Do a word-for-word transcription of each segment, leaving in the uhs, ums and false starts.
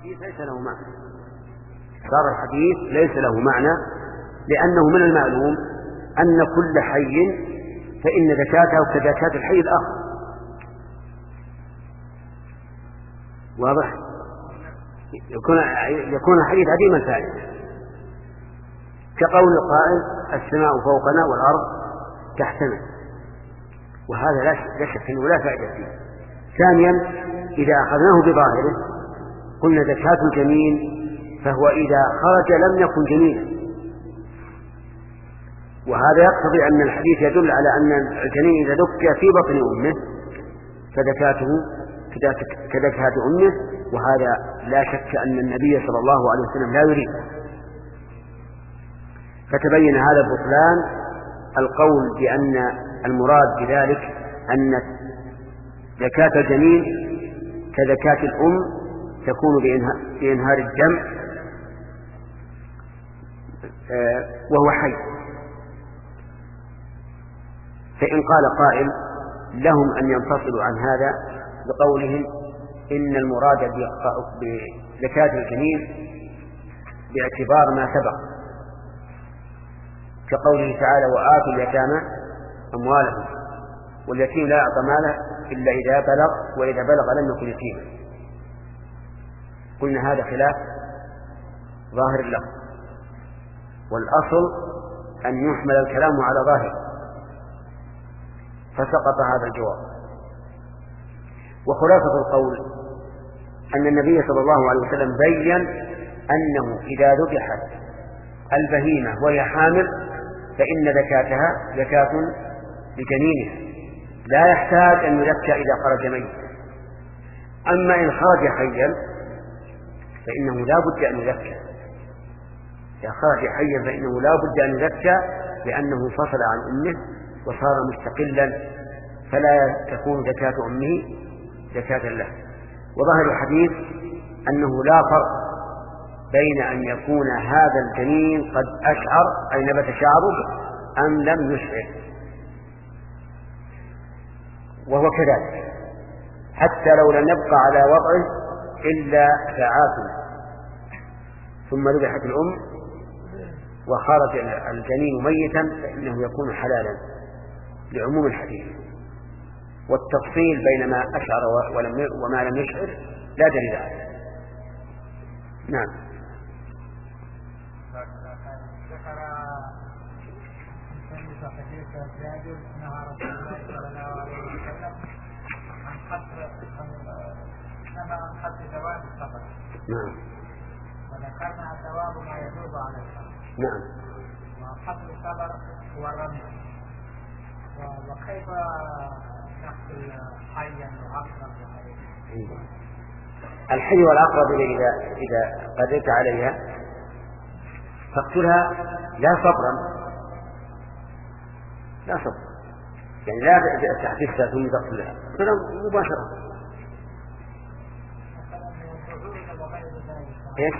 الحديث ليس له معنى، صار الحديث ليس له معنى، لأنه من المعلوم أن كل حي فإن زكاته كزكاة الحي الآخر. واضح؟ يكون يكون الحديث عديم الفائدة، كقول القائل السماء فوقنا والأرض تحتنا، وهذا لا شك أنه لا فائدة فيه. ثانيا، إذا أخذناه بظاهره قلنا زكاة الجنين، فهو إذا خرج لم يكن جنينا، وهذا يقتضي أن الحديث يدل على أن الجنين إذا دك في بطن أمه فزكاته كزكاة أمه، وهذا لا شك أن النبي صلى الله عليه وسلم لا يريد. فتبين هذا بطلان القول بأن المراد بذلك أن زكاة الجنين كزكاة الأم تكون بإنهار الدم وهو حي. فإن قال قائل لهم أن ينفصلوا عن هذا بقولهم إن المراد بزكاة الجنين باعتبار ما سبق، كقوله تعالى وآتوا اليتامى أموالهم واليتيم لا يعطى ماله إلا إذا بلغ وإذا بلغ لم يكن يتيما. قلنا هذا خلاف ظاهر اللفظ، والأصل أن يحمل الكلام على ظاهر، فسقط هذا الجواب. وخلاصة القول أن النبي صلى الله عليه وسلم بين أنه إذا ذبحت البهيمة وهي حامل فإن زكاتها زكاة لجنينها، لا يحتاج أن يزكى إذا خرج ميت. أما إن خرج حيا فإنه لا بد أن يزكى، إذا خرج حيا فإنه لا بد أن يزكى، لأنه فصل عن أمه وصار مستقلا، فلا تكون زكاة أمه زكاة له. وظاهر الحديث أنه لا فرق بين أن يكون هذا الجنين قد أشعر أي نبت شعره أم لم يشعر، وهو كذلك حتى لو لم يبقى على وضعه إلا ساعات ثم ذبحت الأم وخرج الجنين ميتا فإنه يكون حلالا لعموم الحديث. والتفصيل بين ما أشعر وما لم يشعر لا دليل عليه. نعم. نعم. وذكرنا الثواب ما يدوب على الصبر. نعم. وحصر الصبر هو الرمي. وكيف نقتل حيا وعقرب وغيره؟ الحي والعقرب إذا إذا قدرت عليها فاقتلها لا صبرا، لا صبر، يعني لا تحدثها ثم تقتلها مباشرة. ايش؟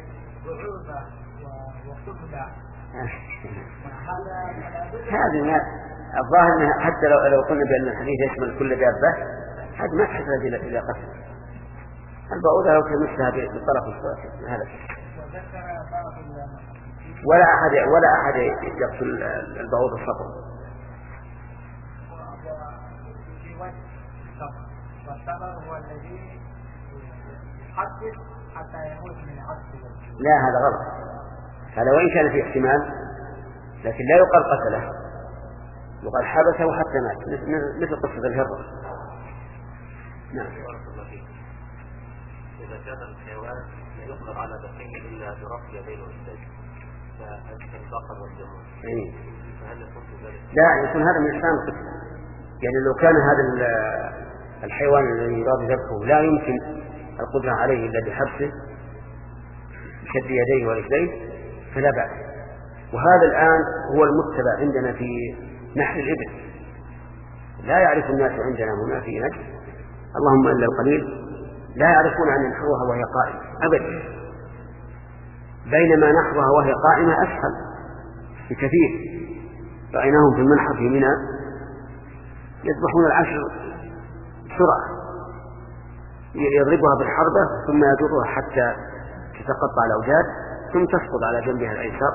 هذه الظاهر حتى لو لو قلنا بأن الحديث يشمل كل دابة هذا ما تحتاج إلى إلى قتل. البعوضة لو كان مثلها بطرف الصوت هذا، ولا أحد ولا أحد يقتل البعوض الصبر. والصبر هو الذي يحدث حتى يموت من عصبه. لا هذا غلط، هذا وإن كان في احتمال لكن لا يقال قتله، يقال حبسه حتى مات، مثل قصة الهرة. نعم. إذا كان الحيوان لا يقدر على دفعه إلا برفع يديه والسجن فالبقر والجمال فهل يكون في ذلك؟ لا، يكون هذا من إحسان القتل. يعني لو كان هذا الحيوان الذي يراد ذبحه لا يمكن القدرة عليه إلا بحبسه بشد يديه ورجليه فلا بأس. وهذا الآن هو المتبع عندنا في نحر الإبل، لا يعرف الناس عندنا هنا في نجد اللهم إلا القليل لا يعرفون أن ينحروها وهي قائمة أبدا، بينما نحرها وهي قائمة أسهل بكثير. رأيناهم في المنحر في منى يذبحون العشر بسرعة، يضربها بالحربة ثم يجرها حتى تتقطع الأوجاد ثم تسقط على جنبها الأيسر،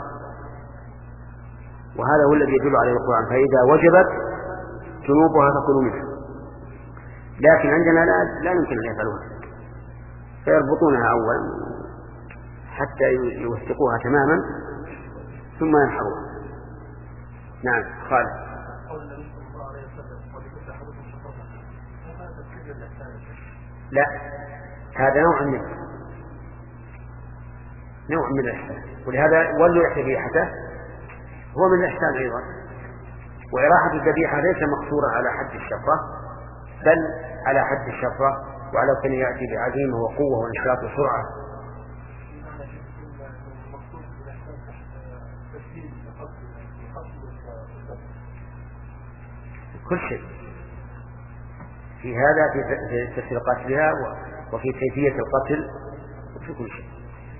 وهذا هو الذي يدل عليه القرآن. فإذا وجبت جنوبها فكلوا منها. لكن عندنا لا, لا يمكن أن يفعلوها، فيربطونها أولا حتى يوثقوها تماما ثم ينحروها. نعم خالد. لا، هذا نوع من نوع من الإحسان، ولهذا ولوا ذبيحته هو من الإحسان أيضا. وإراحة الذبيحة ليس مقصورة على حد الشفرة، بل على حد الشفرة، وعلى كان يأتي بعزيمة وقوة ونشاط وسرعة. كل شيء في هذا، في تفسير قتلها وفي كيفية القتل وفي كل شيء.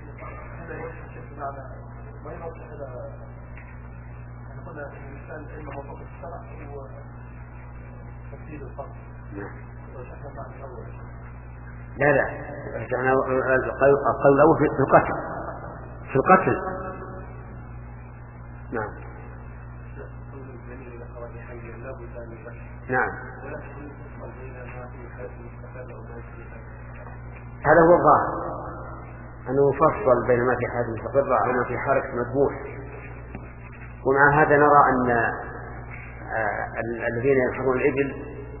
لا لا القول الأول في القتل في القتل نعم نعم هذا هو الظاهر، أنه يفصل بين ما في حالة مستقرة وما في حركة مذبوح. ومع هذا نرى أن الذين ينحرون الإبل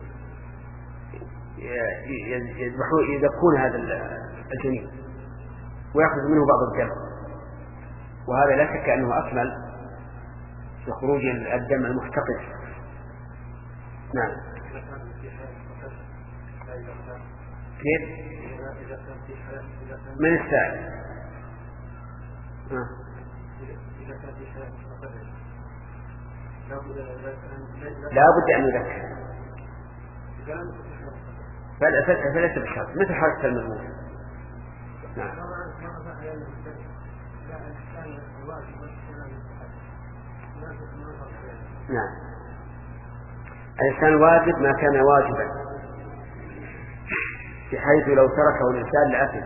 يذبحون هذا الجنين ويأخذ منه بعض الدم، وهذا لا شك أنه أكمل لخروج الدم المحتقن. نعم. كيف؟ من السائل؟ لا بد أن يذكر، فليس بشرط مثل حركة المذبوح. نعم. نعم. الإحسان واجب ما كان واجبا، بحيث لو تركه الإنسان لأثم،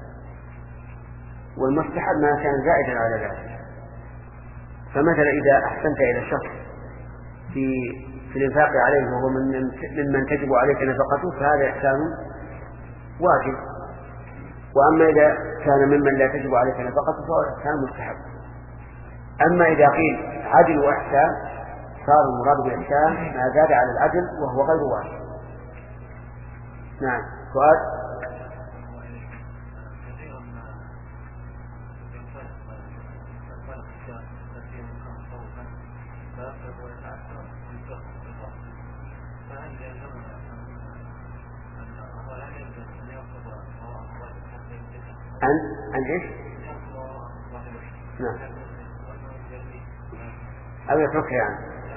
والمستحب ما كان زائدا على ذلك. فمثلا إذا أحسنت إلى شخص في في الإنفاق عليه وهو من ممن تجب عليك نفقته فهذا إحسان واجب، وأما إذا كان ممن لا تجب عليك نفقته فهو إحسان مستحب. أما إذا قيل عدل وإحسان صار المراد بالإحسان ما زاد على العدل وهو غير واجب. نعم. سؤال. عن عن ايش؟ نعم. أو يتركها يعني.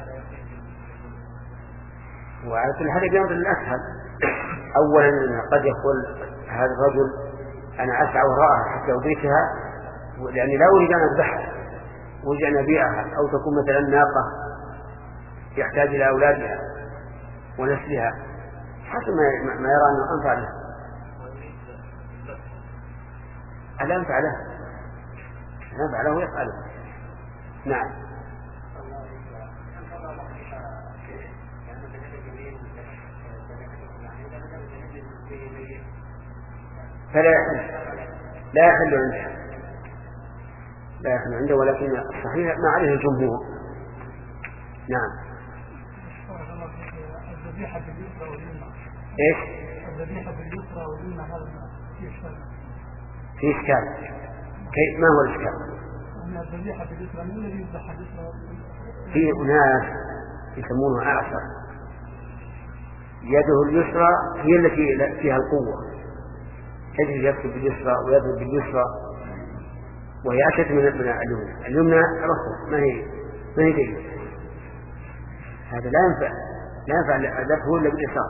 وعلى كل حال ينظر الأسهل. أولا قد يقول هذا الرجل أنا أسعى وراءها حتى أدركها لأني لا أريد أن أذبحها، أريد أن أبيعها، أو تكون مثلا ناقة يحتاج إلى أولادها ونسلها، حسب ما يرى أنه أنفع له. ألا أنفع له أنفع له يفعله. نعم. فلا يحل لا يحل عنده لا يحل عنده ولكن الصحيح ما عليه الجمهور. نعم. الذبيحة باليسرى واليمنى. ايش؟ الذبيحة باليسرى واليمنى هذا في إشكال. في إشكال. كيف ما هو الإشكال؟ أن الذبيحة باليسرى من الذي يذبح باليسرى؟ في أناس يسمونها أعصر، يده اليسرى هي التي فيها القوة، تجد يكتب باليسرى ويضرب باليسرى، وهي أشد من اليمنى. اليمنى رخص ما هي ما هي جيدة. هذا لا ينفع لا ينفع ذبحه إلا باليسار.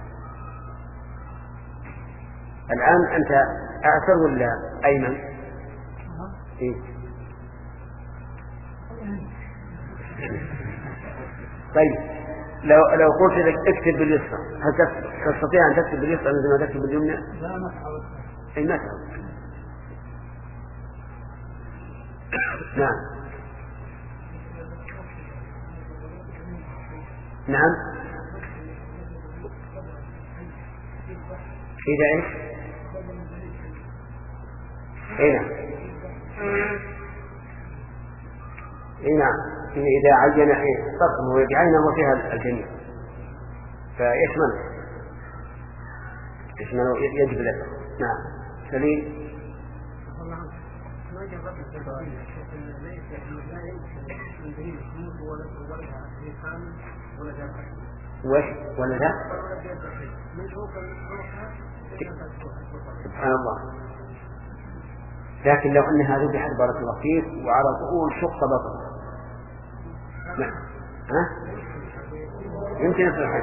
الآن أنت أعسر ولا أيمن؟ إيه؟ طيب لو لو قلت لك اكتب باليسرى هل تستطيع أن تكتب باليسرى مثل ما تكتب باليمنى؟ لا ما تعود. أي ما تعود. نعم نعم إذا إيش؟ إيه نعم إيه نعم إذا عين الصدق ويعينه فيها الجميع فيشمل يشمل يجب له. نعم سليم. وش ولد سبحان الله. لكن لو أنها ذبحت بارك الله فيك وعلى طول شق بطن نعم ها يمكن يصلح.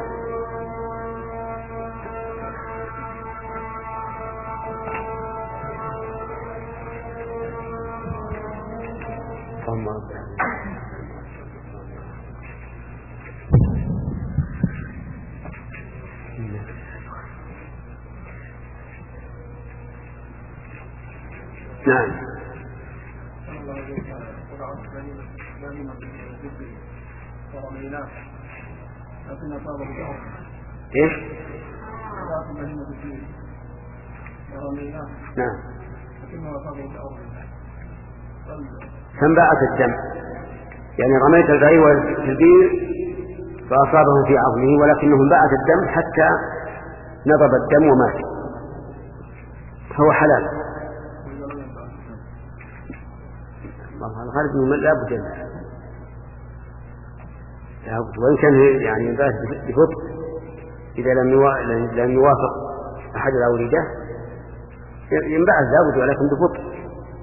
اللهم رب نعم ايش؟ نعم فانبعث الدم يعني رميت البعير في البير فأصابه في عظمه ولكنه انبعث الدم حتى نضب الدم ومات فهو حلال. الغالب انه لا بد وان كان يعني ينبعث ببطء اذا لم يوافق احد الاولده ينبعث لا بد ولكن ببطء.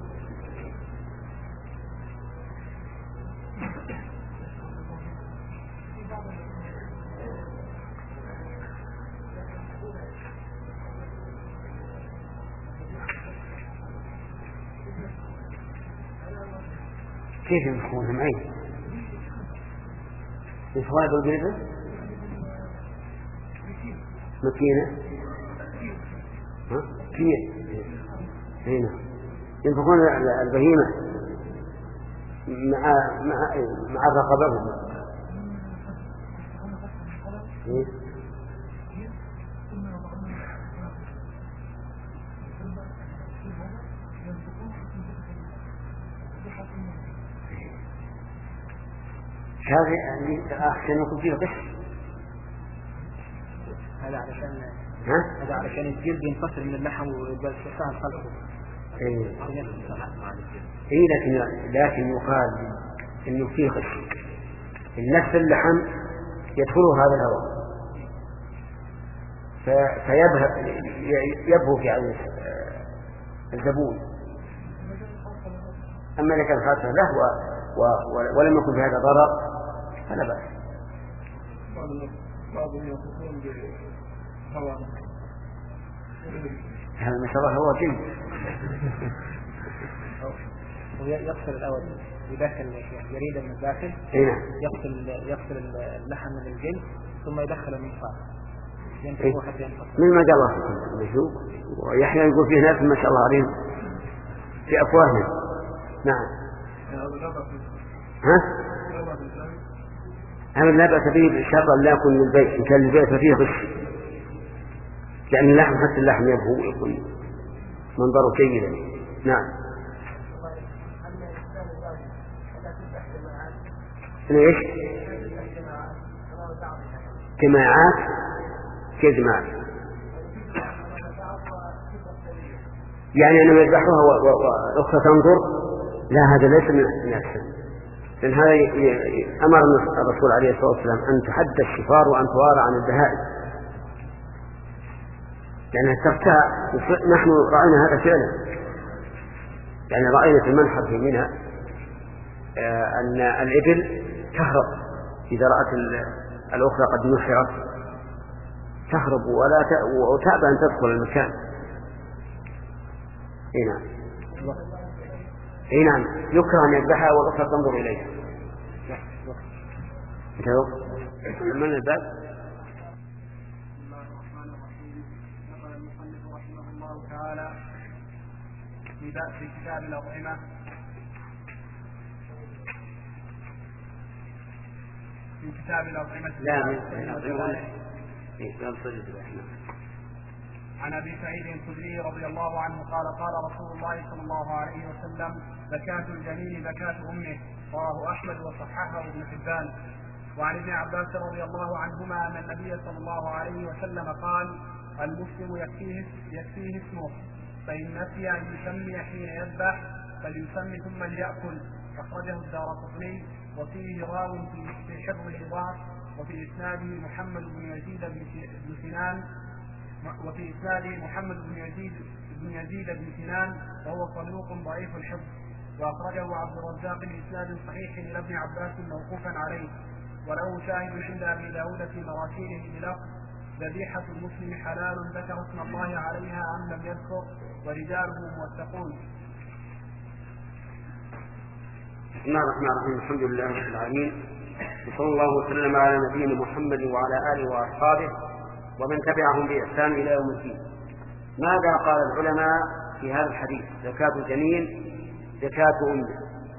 كيف ينفخونها معي؟ ينفخونها بالبيضة؟ مكينة؟ ها؟ كيف؟ هنا ينفخون البهيمة مع مع مع الرقبة. هذا يعني أحسن يكون فيه غش. هذا علشان ها؟ هذا علشان الجلد ينفصل من اللحم ويبقى سهل خلقه. إيه. إيه لكن لكن يقال إنه فيه غش. النفس اللحم يدخله هذا الهواء فيبهى يبهو في عين الزبون. أما إذا كان خاصة له ولم يكن في هذا ضرر فلا بأس. بعضهم يقولون بهواء هذا ما شاء الله هو جلد. يغسل الأول يدخل جريدة من الداخل يغسل يغسل اللحم من الجلد ثم يدخل المنفاخ ينفخه حتى ينفخ. من ما قال الله نشوف ويحيى يقول فيه ناس ما شاء الله عليهم في أفواههم. نعم. ها؟ هذا لا بأس به بشرط لا يكون من البيت. إن كان البيت ففيه غش لأن اللحم حتى اللحم يبهو يكون منظره جيدا. نعم. ليش؟ جماعات كجماعات يعني أنه يذبحوها وأخرى تنظر. لا هذا ليس من الأحسن. لأن هذا أمر الرسول عليه الصلاة والسلام أن تحد الشفار وأن توارى عن البهائم لأنها ترتاع. نحن رأينا هذا فعلا يعني رأينا في المنحر في منى أن الإبل تهرب إذا رأت الأخرى قد نحرت تهرب ولا وتأبى أن تدخل المكان. إيه نعم. اي نعم يكره ان يذبحها والاخرى تنظر اليها. من الباب؟ بسم الله الرحمن الرحيم. نقل المصنف رحمه الله تعالى في باب في كتاب الأطعمة في كتاب الأطعمة لا من عن أبي سعيد الخدري رضي الله عنه قال قال رسول الله صلى الله عليه وسلم زكاة الجنين زكاة أمه، رواه أحمد وصححه ابن حبان. وعن ابن عباس رضي الله عنهما أن النبي صلى الله عليه وسلم قال المسلم يكفيه, يكفيه اسمه، فإن نسي أن يسمي حين يذبح فليسمي ثم ليأكل. أخرجه الدارقطني وفيه راو في حفظ الإضاف وفي إسناده محمد بن يزيد بن سنان وفي إسناده محمد بن يزيد بن يزيد بن سنان وهو صدوق ضعيف الحفظ. وأخرجه عبد الرزاق بإسناد صحيح إلى ابن عباس موقوفا عليه، وله شاهد عند أبي داود في مراسيله بلفظ ذبيحة المسلم حلال ذكر اسم الله عليها أم لم يذكر ورجاله موثقون. بسم الله الرحمن الرحيم. الحمد لله رب العالمين، وصلى الله وسلم على نبينا محمد وعلى آله وأصحابه ومن تبعهم بإحسان إلى يوم الدين. ماذا قال العلماء في هذا الحديث؟ زكاة الجنين زكاة أمه.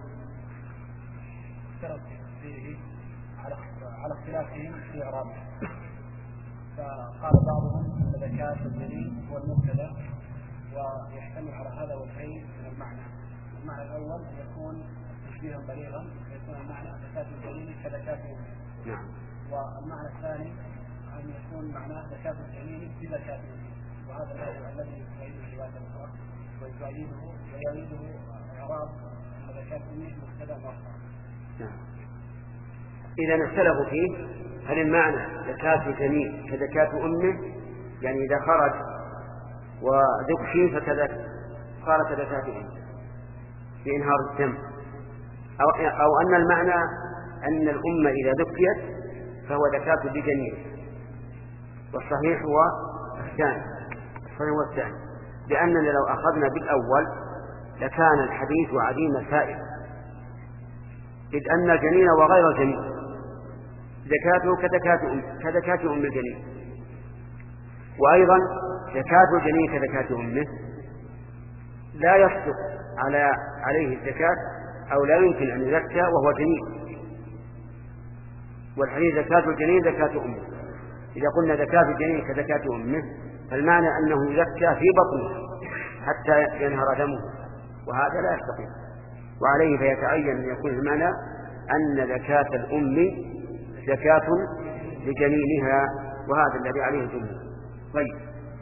على اختلافهم في إعرابه، فقال بعضهم أن زكاة الجنين هو المبتدأ ويحتمل على هذا وجهين من المعنى. المعنى الأول أن يكون تشبيها بليغا فيكون المعنى زكاة الجنين كزكاة أمه. نعم. والمعنى الثاني أن يكون معناه زكاة الجنين بزكاة أمه، وهذا هو الذي يؤيده الرواية الأخرى ويؤيده ويؤيده إعراب زكاة أمه مبتدأ مؤخر. نعم. إذا اختلفوا فيه هل المعنى زكاة الجنين كزكاة أمه، يعني إذا خرج وذكي فكذا صار كزكاة أمه في إنهار الدم، أو, أو أن المعنى أن الأمة إذا ذكيت فهو زكاة لجنين. والصحيح هو الثاني، الصحيح هو الثاني، لأننا لو أخذنا بالأول لكان الحديث عديم الفائدة، إذ أن الجنين وغير الجنين زكاته كزكاة أم كزكاة أم الجنين، وأيضا زكاة الجنين كزكاة أمه لا يصدق على عليه الزكاة أو لا يمكن أن يزكى وهو جنين. والحديث زكاة الجنين زكاة أمه، إذا قلنا زكاة الجنين كزكاة أمه فالمعنى أنه يزكى في بطنه حتى ينهر دمه، وهذا لا يستطيع. وعليه فيتعين أن يكون المعنى أن زكاة الأم زكاة لجنينها، وهذا الذي عليه الجمهور. طيب،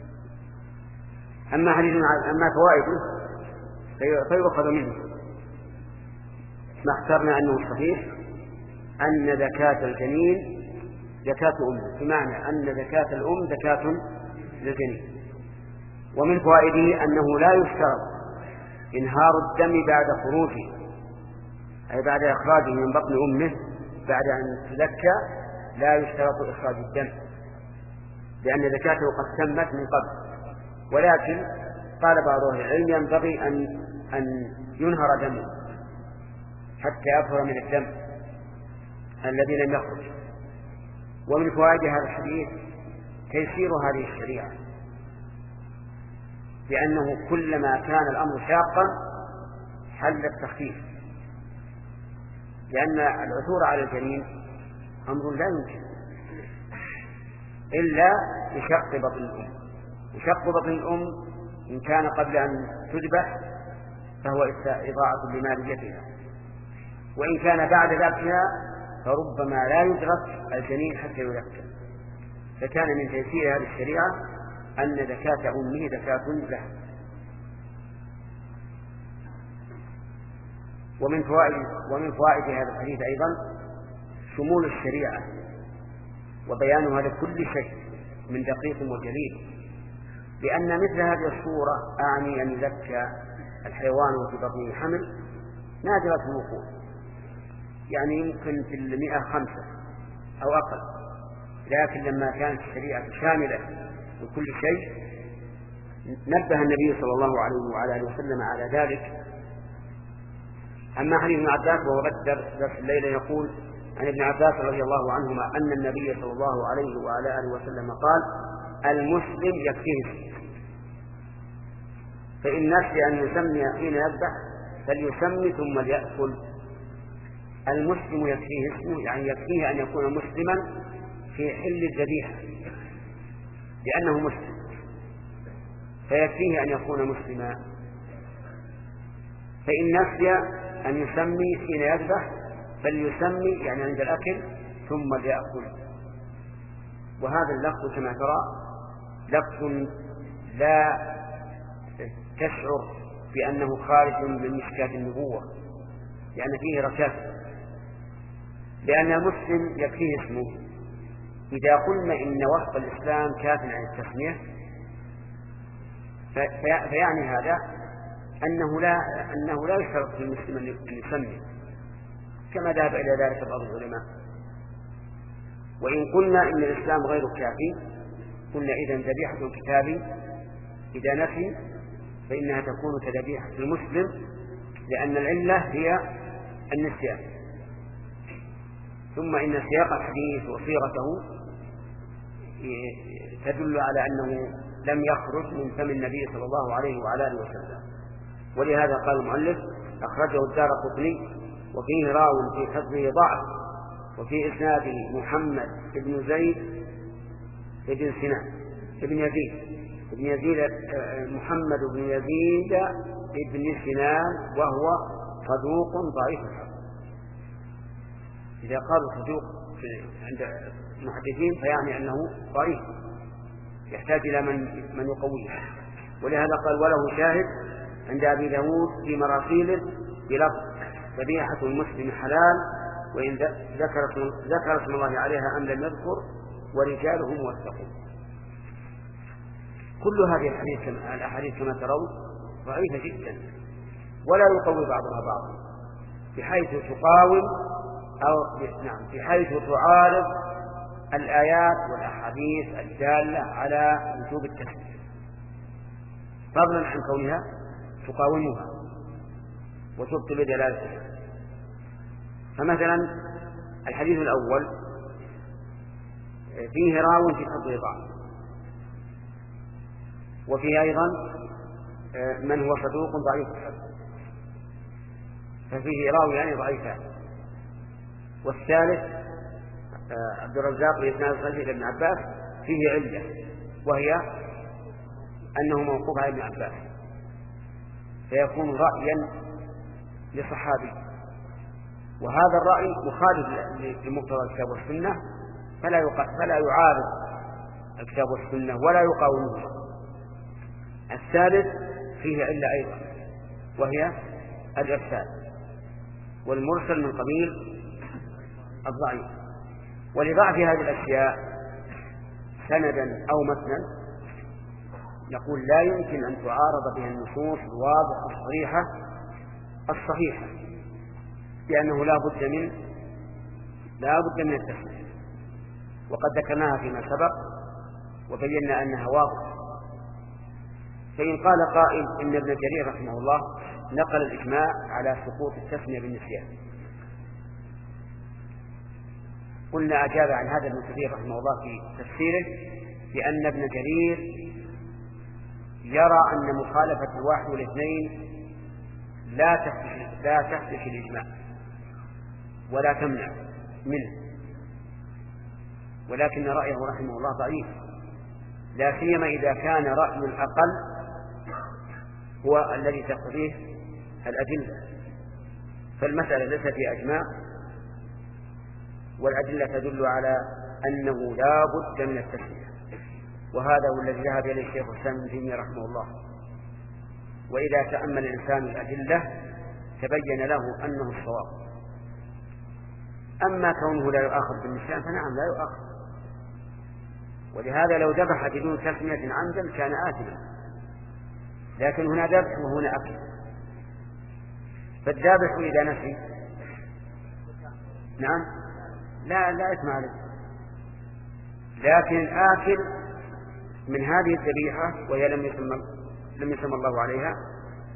أما حديث أما فوائده فيؤخذ منه ما اخترنا أنه الصحيح أن زكاة الجنين زكاة أمه، بمعنى أن زكاة الأم زكاة للجنين. ومن فوائده أنه لا يشترط إنهار الدم بعد خروجه، أي بعد إخراجه من بطن أمه بعد أن تزكى لا يشترط إخراج الدم، لأن زكاته قد تمت من قبل. ولكن قال بعض أهل العلم ينبغي أن أن ينهر دمه حتى يظهر من الدم الذي لم يخرج. ومن فوائد هذا الحديث تيسير هذه الشريعة، لأنه كلما كان الأمر شاقا حل التخفيف، لأن العثور على الجنين أمر لا يمكن إلا بشق بطن الأم، وشق بطن الأم إن كان قبل أن تذبح فهو إضاعة لماليتها، وإن كان بعد ذبحها فربما لا يدرك الجنين حتى يذكى. فكان من تيسير هذه الشريعة أن زكاة أمه زكاة له. ومن فوائد ومن فوائد هذا الحديث أيضا شمول الشريعة وبيانها لكل شيء من دقيق وجليل، لأن مثل هذه الصورة أعني أن يزكى الحيوان وفي بطنه حمل نادرة الوقوع، يعني يمكن في المئة خمسة أو أقل، لكن لما كانت الشريعة شاملة لكل شيء نبه النبي صلى الله عليه وعلى آله وسلم على ذلك. أما حديث ابن عباس وهو بدر درس الليلة يقول عن ابن عباس رضي الله عنهما أن النبي صلى الله عليه وعلى آله وسلم قال: المسلم يكفيه اسمه، فإن نسي أن يسمي حين يذبح فليسمي ثم ليأكل. المسلم يكفيه اسمه، يعني يكفيه أن يكون مسلما في حل الذبيحة لأنه مسلم، فيكفيه أن يكون مسلما. فإن نسي أن يسمي حين يذبح فليسمي، يعني عند الأكل، ثم ليأكل. وهذا اللفظ كما ترى لفظ لا تشعر بأنه خارج من مشكاة النبوة، لأن فيه ركاكة، لأن المسلم يكفيه اسمه. إذا قلنا إن وصف الإسلام كاف عن التسمية فيعني هذا أنه لا أنه لا يشترط في المسلم أن يسمي، كما ذهب إلى ذلك بعض العلماء. وإن قلنا إن الإسلام غير كافي قلنا إذن ذبيحة كتابي إذا نفي فإنها تكون كذبيحة المسلم، لأن العلة هي النسيان. ثم إن سياق الحديث وصيغته تدل على أنه لم يخرج من فم النبي صلى الله عليه وعلى آله وسلم. ولهذا قال المؤلف: أخرجه الدارقطني وفيه راو في حفظه ضعف، وفي إسناده محمد بن زيد بن سنان بن يزيد بن يزيد محمد بن يزيد بن سنان وهو صدوق ضعيف الحفظ. إذا قالوا صدوق عند المحدثين فيعني أنه ضعيف يحتاج إلى من من يقويه. ولهذا قال: وله شاهد عند أبي داود في مراسيله بلفظ: ذبيحة المسلم حلال وإن ذكر ذكر اسم الله عليها أم لم يذكر ورجاله موثقون. كل هذه الأحاديث كما ترون ضعيفة جدا، ولا يقوي بعضها بعضا، بحيث تقاوم أو نعم بحيث تعارض الآيات والأحاديث الدالة على وجوب التسمية، فضلا عن كونها تقاومها وتبطل دلالتها. فمثلا الحديث الأول فيه راو في حفظه ضعف، وفيه أيضا من هو صدوق ضعيف الحفظ، ففيه راويان ضعيفان. والثالث عبد الرزاق بإسناد صحيح إلى ابن عباس فيه علة، وهي أنه موقوف على ابن عباس، فيكون رأيا لصحابي، وهذا الرأي مخالف لمقتضى الكتاب والسنة، فلا فلا يعارض الكتاب والسنة ولا يقاومه. الثالث فيه علة أيضا، وهي الإرسال، والمرسل من قبيل الضعيف. ولضعف هذه الأشياء سندا أو متنا نقول لا يمكن أن تعارض بها النصوص الواضحة الصريحة الصحيحة، لأنه لا بد من لا بد من التسمية، وقد ذكرناها فيما سبق وبينا أنها واضحة. فإن قال قائل إن ابن جرير رحمه الله نقل الإجماع على سقوط التسمية بالنسيان، قلنا أجاب عن هذا ابن كثير رحمه الله في تفسيره بأن ابن جرير يرى أن مخالفة الواحد والاثنين لا تحدث لا تحدث الإجماع ولا تمنع منه، ولكن رأيه رحمه الله ضعيف، لا سيما إذا كان رأي الأقل هو الذي تقتضيه الأدلة. فالمسألة ليست في أجماع، والأدلة تدل على أنه لا بد من التسمية، وهذا هو الذي ذهب إليه الشيخ الإسلام ابن تيمية رحمه الله. وإذا تأمل الإنسان الأدلة تبين له أنه الصواب. أما كونه لا يؤاخذ بالنسيان فنعم لا يؤاخذ، ولهذا لو ذبح بدون تسمية عمدا كان آثما، لكن هنا ذبح وهنا أكل. فالذابح إذا نسي نعم لا لا إثم عليه، لكن الآكل من هذه الذبيحة وهي لم يسمى لم يسمى الله عليها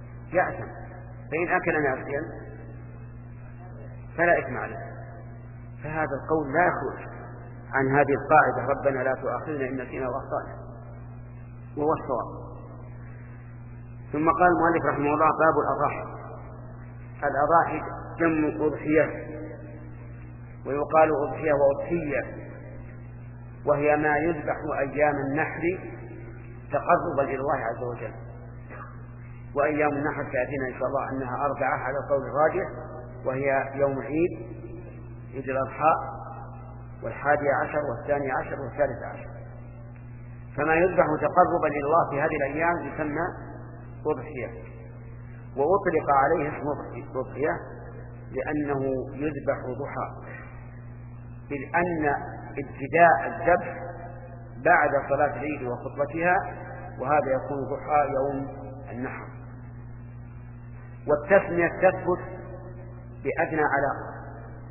يأثم، فإن أكل ناسيا فلا إثم عليه. فهذا القول لا يخرج عن هذه القاعدة: ربنا لا تؤاخذنا إن نسينا وأخطأنا، وهو الصواب. ثم قال المؤلف رحمه الله: باب الأضاحي. الأضاحي جمع أضحية، ويقال أضحية وأضحية، وهي ما يذبح أيام النحر تقربا إلى الله عز وجل. وأيام النحر تأتينا إن شاء الله أنها أربعة على القول الراجح، وهي يوم العيد، عيد الأضحى، والحادي عشر والثاني عشر والثالث عشر. فما يذبح تقربا إلى الله في هذه الأيام يسمى أضحية. وأطلق عليه اسم أضحية لأنه يذبح ضحى، إذ أن ابتداء الذبح بعد صلاة العيد وخطبتها، وهذا يكون ضحى يوم النحر. والتسمية تثبت بأدنى علاقة،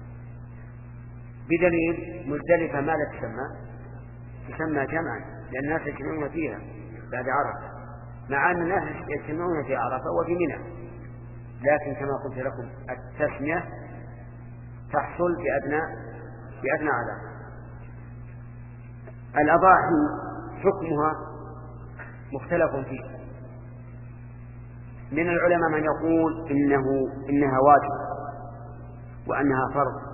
بدليل مزدلفة ما لا تسمى تسمى جمعا لأن الناس يجتمعون فيها بعد عرفة، مع أن الناس يجتمعون في عرفة وفي منى، لكن كما قلت لكم التسمية تحصل بأدنى بأدنى علاقة. الأضاحي حكمها مختلف فيه. من العلماء من يقول إنه إنها واجب وأنها فرض،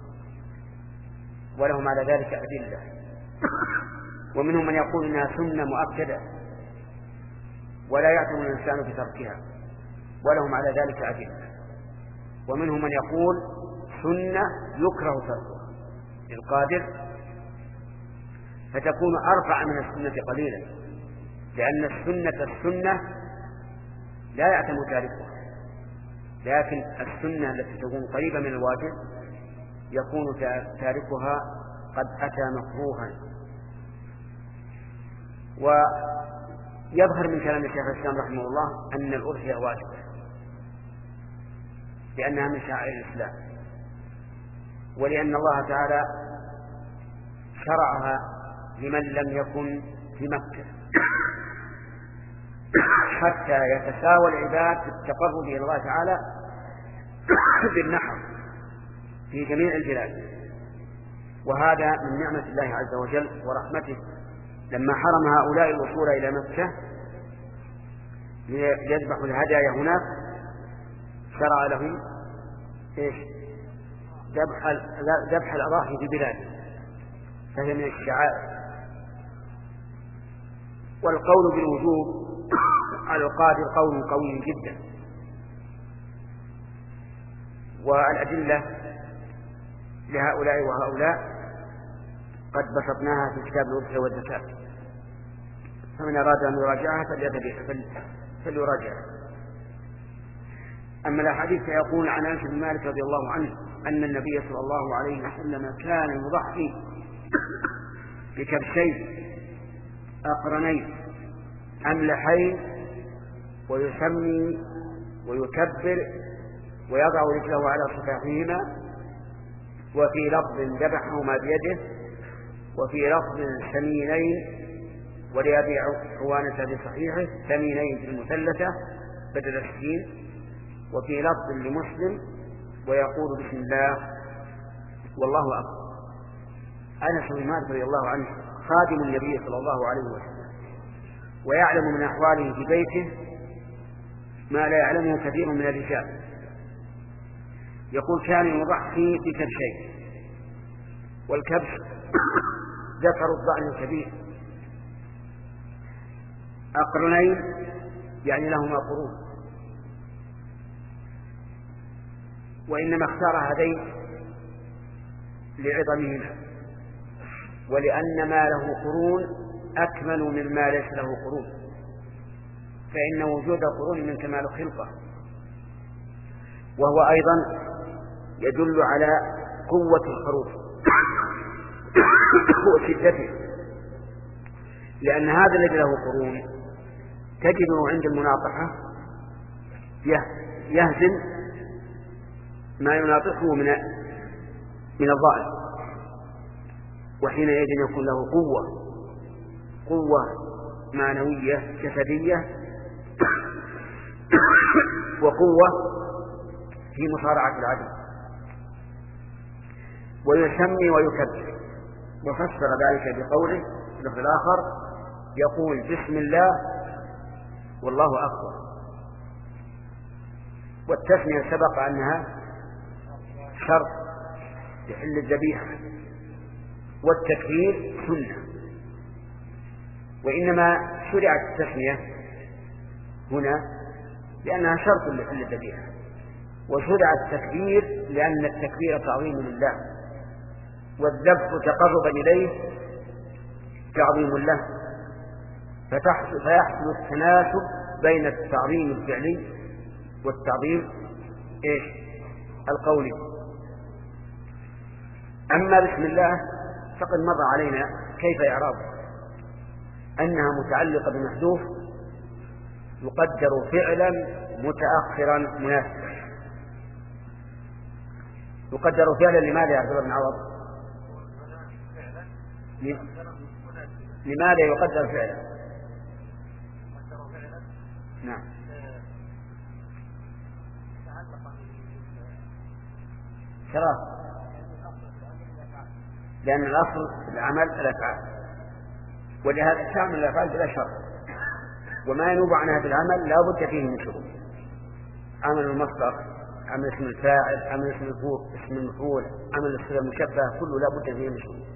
ولهم على ذلك أدلة. ومنهم من يقول إنها سنة مؤكدة ولا يعتم الإنسان بتركها، ولهم على ذلك أدلة. ومنهم من يقول سنة يكره تركها للقادر، فتكون أرفع من السنة قليلا، لأن السنة السنة لا يعتم تاركها، لكن السنة التي تكون قريبة من الواجب يكون تاركها قد أتى مكروها. ويظهر من كلام الشيخ الإسلام رحمه الله أن الأضحية واجبة لأنها من شعائر الإسلام، ولأن الله تعالى شرعها لمن لم يكن في مكة حتى يتساوى العباد في التقرب إلى الله تعالى بالنحر في جميع البلاد. وهذا من نعمة الله عز وجل ورحمته، لما حرم هؤلاء الوصول إلى مكة ليذبحوا الهدايا هناك شرع لهم إيش؟ ذبح ذبح الأضاحي في بلاده، فهي من الشعائر. والقول بالوجوب على القادر قول قوي جدا، والأدلة لهؤلاء وهؤلاء قد بسطناها في كتاب الأضحية والزكاة، فمن أراد أن يراجعها فليراجعها. أما الأحاديث فيقول عن أنس بن مالك رضي الله عنه أن النبي صلى الله عليه وسلم كان يضحي بكبشين أقرنين أملحين ويسمي ويكبر ويضع رجله على صفاحهما، وفي لفظ ذبحهما بيده، وفي لفظ سمينين، ولأبي عوانة بصحيحه سمينين في المثلثة بدل السين، وفي لفظ لمسلم ويقول بسم الله والله أكبر. أنس بن مالك رضي الله عنه خادم النبي صلى الله عليه وسلم، ويعلم من أحواله في بيته ما لا يعلمه كثير من الرجال. يقول كان يضحي بكبشين، والكبش ذكر الضأن الكبير، أقرنين يعني لهما قرون، وإنما اختار هذين لعظمهما، ولأن ما له قرون أكمل مما ليس له قرون، فإن وجود قرون من كمال خلقه، وهو أيضا يدل على قوة الخروف وشدته، لأن هذا الذي له قرون تجده عند المناطحة يهزم ما يناطحه من من الضأن، وحينئذ يكون له قوة قوة معنوية جسدية وقوة في مصارعة العدو. ويسمي ويكبر. وفسر ذلك بقوله في اللفظ الآخر يقول بسم الله والله أكبر. والتسمية سبق أنها شرط لحل الذبيحة، والتكبير سنة، وإنما شرعت التسمية هنا لأنها شرط لحل الذبيحة، وشرع التكبير لأن التكبير تعظيم لله، والذبح تقرب إليه تعظيم له، فيحصل التناسب بين التعظيم الفعلي والتعظيم إيش القولي. أما بسم الله فقد مضى علينا كيف إعرابه، أنها متعلقة بمحذوف يقدر فعلا متأخرا مناسبا. يقدر فعلا لماذا يا عبد الله بن عوض؟ لماذا يقدر فعلا؟ نعم شرط، لأن الأصل العمل الأفعال، ولهذا تعمل الأفعال بلا شرط، وما ينوب عنها في العمل لا بد فيه من شروط. عمل المصدر، عمل اسم الفاعل، عمل اسم اسم المفعول، عمل الصيغة المشبهة، كله لا بد فيه من شروط.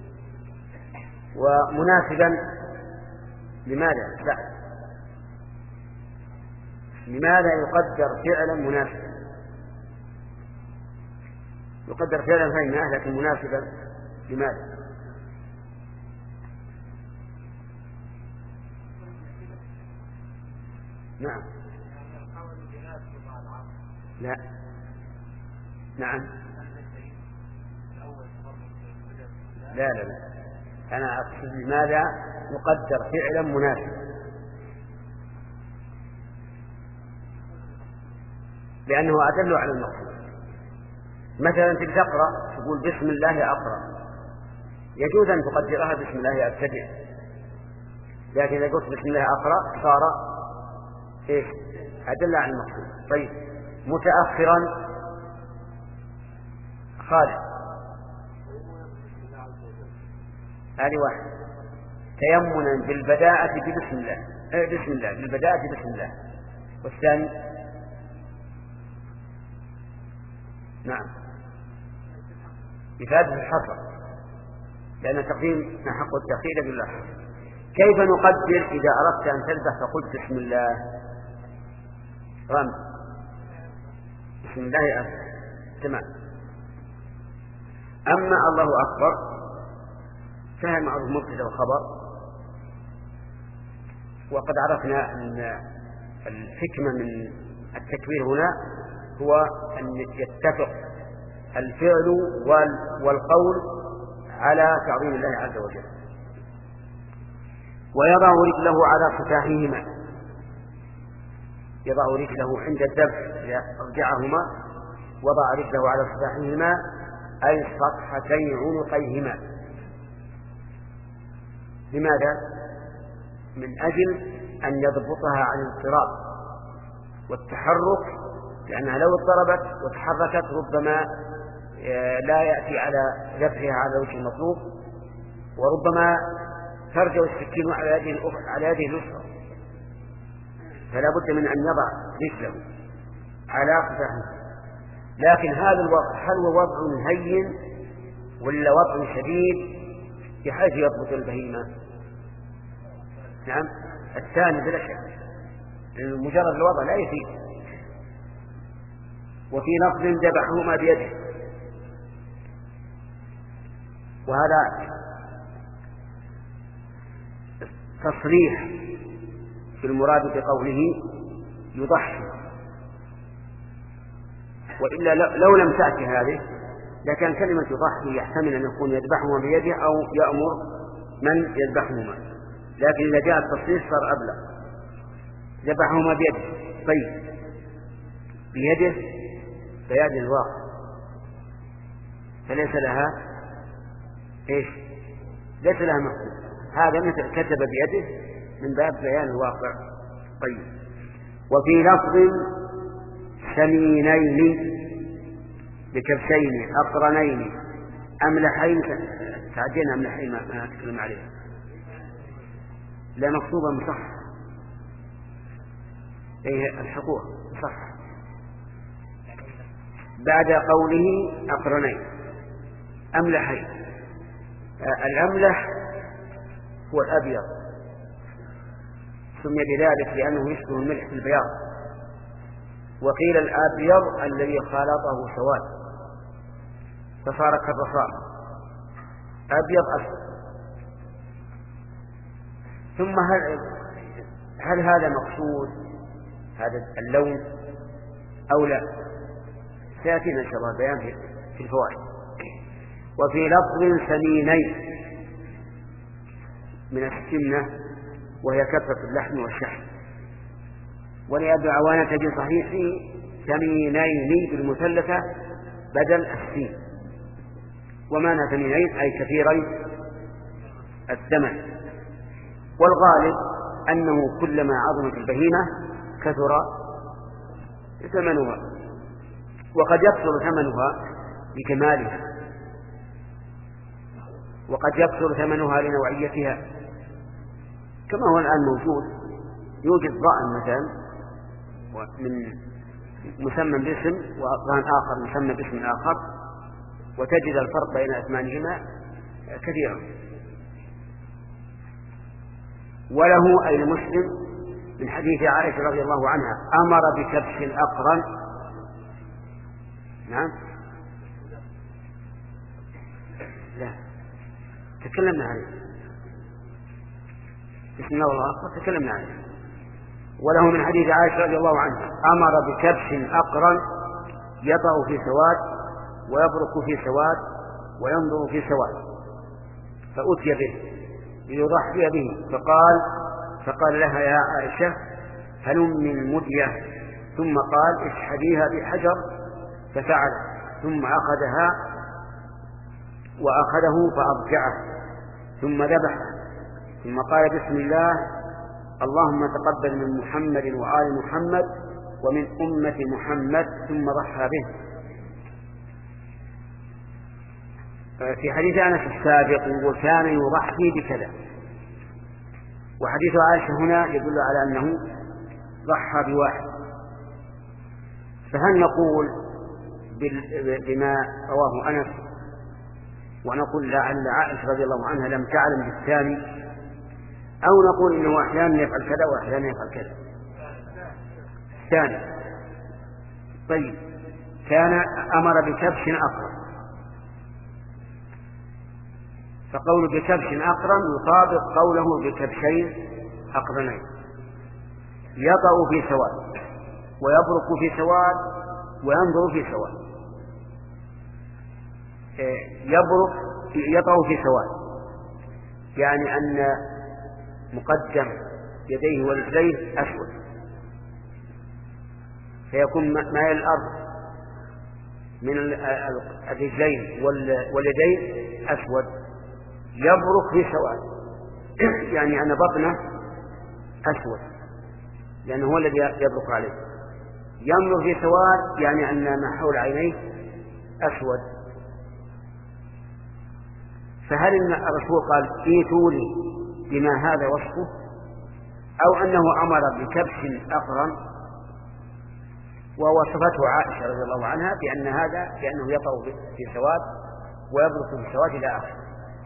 ومناسبا لماذا؟ لا. لماذا يقدر فعلا مناسبا؟ يقدر فعلا فإنه لكن مناسبا لماذا؟ نعم لا نعم لا لا لا أنا أقصد لماذا يقدر فعلا مناسبا؟ لأنه أدل على المقصود. مثلا في تقرأ تقول بسم الله أقرأ، يجوز أن تقدرها بسم الله أبتدئ، لكن إذا قلت بسم الله أقرأ صار إيش؟ أدل على المقصود. طيب متأخرا خالد هذه واحد، تيمنا بالبداءة بسم الله بسم الله بالبداءة بسم الله. والثاني نعم إفادة الحصر، لأن تقديم حق التأخير بالله. كيف نقدر إذا أردت أن تذبح فقلت بسم الله رمز بسم الله أكبر تمام. أما الله أكبر فهي معروف مبتدأ وخبر، وقد عرفنا أن الحكمة من التكبير هنا هو أن يتفق الفعل والقول على تعظيم الله عز وجل. ويضع رجله على صفاحهما، يضع رجله عند الذبح يرجعهما، وضع رجله على صفاحهما أي صفحتي عنقيهما. لماذا؟ من أجل أن يضبطها عن الاضطراب والتحرك، لأنها لو اضطربت وتحركت ربما لا يأتي على ذبحها على وجه المطلوب، وربما ترجع السكين على يده الأخرى على يده اليسرى، فلا بد من أن يضع رجله على صفحه. لكن هذا الوضع هل هو وضع هين ولا وضع شديد بحيث يضبط البهيمة؟ نعم الثاني بلا شك، مجرد الوضع لا يفيد. وفي لفظ ذبحهما بيده، وهذا تصريح في المراد بقوله يضحي، وإلا لو لم تأتي هذه لكان كلمة يضحي يحتمل أن يكون يذبحهما بيده أو يأمر من يذبحهما، لكن إذا جاء التصريح صار أبلغ. ذبحهما بيده، طيب بيده بيد الواقع، فليس لها إيش؟ ليس لها مقصود. هذا مثل كتب بيده من باب بيان الواقع. طيب وفي لفظ سمينين بكبشين أقرنين أملحين تعدينا أملحين ما, ما أتكلم عليه لا مكتوبة مصح أي الحقوق صح بعد قوله أقرنين أملحين. الأملح هو الأبيض سمي بذلك لأنه يشبه الملح في البياض، وقيل الأبيض الذي خالطه سواد فصار كالرصاص أبيض أسود. ثم هل, هل هذا مقصود هذا اللون أو لا؟ سيأتينا إن شاء الله بيان في الفوائد. وفي لفظ سمينين من السمنة وهي كثرة اللحم والشحم. ولأبي عوانة في صحيحه سمينين بالمثلثة بدل السين. ومعنى ثمينين أي كثيري الثمن، والغالب أنه كلما عظمت البهيمة كثر ثمنها، وقد يكثر ثمنها لكمالها، وقد يكثر ثمنها لنوعيتها، كما هو الآن موجود. يوجد ضأن مثلا من مسمى باسم وضأن آخر مسمى باسم آخر، وتجد الفرق بين أثمانهما كثيرا. وله أي مسلم من حديث عائشة رضي الله عنها أمر بكبش أقرن. نعم لا تكلمنا عليه بسم الله والله أكبر تكلمنا عليه. وله من حديث عائشة رضي الله عنها أمر بكبش أقرن يطأ في سواد ويبرك في سواد وينظر في سواد، فأتي به ليضحي به فقال فقال لها يا عائشة هلم المدية، ثم قال اسحبيها بحجر ففعل، ثم أخذها وأخذه فأضجعه ثم ذبح، ثم قال بسم الله اللهم تقبل من محمد وآل محمد ومن أمة محمد، ثم ضحى به. في حديث أنس السابق وكان يضحي بكذا، وحديث عائشة هنا يدل على أنه ضحى بواحد. فهل نقول بما رواه أنس ونقول لعل عائشة رضي الله عنها لم تعلم بالثاني، أو نقول إنه أحيانا يفعل كذا وأحيانا يفعل كذا؟ الثاني. طيب كان أمر بكبش أقرن، فقول بكبش أقرن يطابق قوله بكبشين أقرنين يطأ في سواد ويبرك في سواد وينظر في سواد. يبرك يطأ في سواد يعني أن مقدم يديه ورجليه أسود، فيكون ماء الأرض من الرجلين واليدين أسود. يبرك في سواد يعني أن بطنه أسود لأنه هو الذي يبرك عليه. ينظر في سواد يعني أن ما حول عينيه أسود. فهل إن الرسول قال ائتوني بما هذا وصفه، أو أنه أمر بكبش أقرن ووصفته عائشة رضي الله عنها بأن هذا بأنه يطأ في سواد ويبرك في سواد إلى آخره؟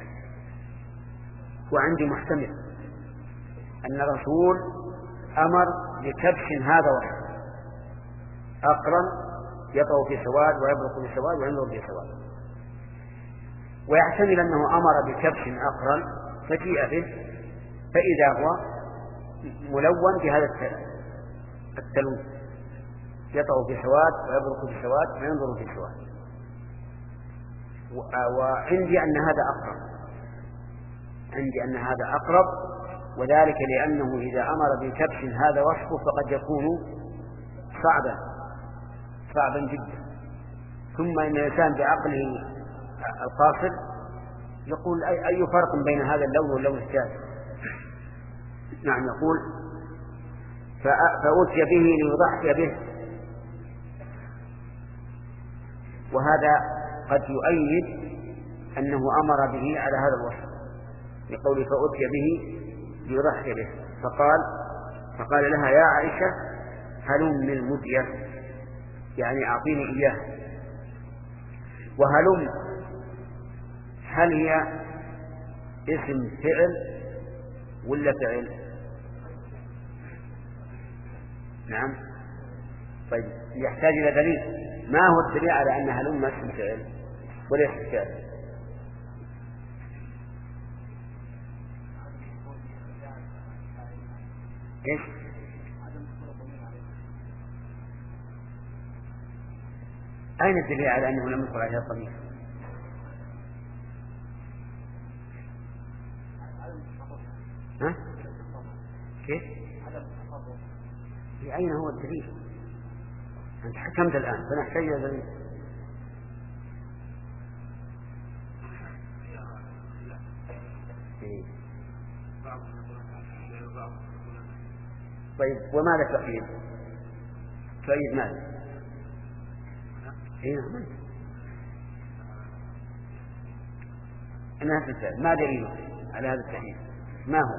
وعندي محتمل أن الرسول أمر بكبش هذا وصفه أقرن يطأ في سواد ويبرك في سواد وينظر في سواد، ويحتمل أنه أمر بكبش أقرن فجيء به فإذا هو ملون بهذا التلون يطأ في سواد ويبرك في سواد وينظر في سواد. وعندي أن هذا أقرب عندي أن هذا أقرب وذلك لأنه إذا أمر بكبش هذا وصفه فقد يكون صعبا صعبا جدا. ثم إن الإنسان بعقله القاصر يقول أي, أي فرق بين هذا اللون واللون الثاني. نعم يقول فأتي به ليضحي به، وهذا قد يؤيد أنه أمر به على هذا الوصف بقوله فأتي به ليضحي به، فقال فقال لها يا عائشة هلم المدية، يعني أعطيني إياه. وهلم هل هي اسم فعل ولا فعل؟ نعم. طيب يحتاج إلى دليل. ما هو الدليل على أن هلم اسم فعل وليس فعل؟ إيش؟ أين الدليل على أنه لم يدخل عليها الضمير؟ ها؟ كيف؟ أين هو الدليل؟ أنت حكمت الآن فنحتاج إلى دليل. طيب وماذا تؤيد؟ تؤيد ماذا؟ إيه نعم. أنا هذا الفعل ما دليله على هذا التحديد؟ ما هو؟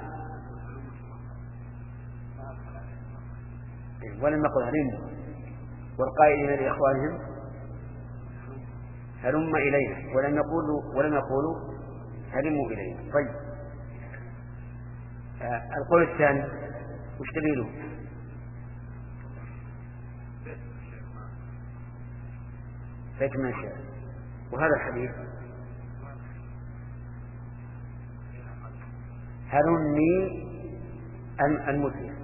ولم نقل هلم والقائلين لإخوانهم هلم إلينا، ولم يقولوا ولم يقولوا هلموا إلينا. طيب آه القول الثاني وش دليله؟ بيت من الشعر. وهذا الحديث هلمني المدية،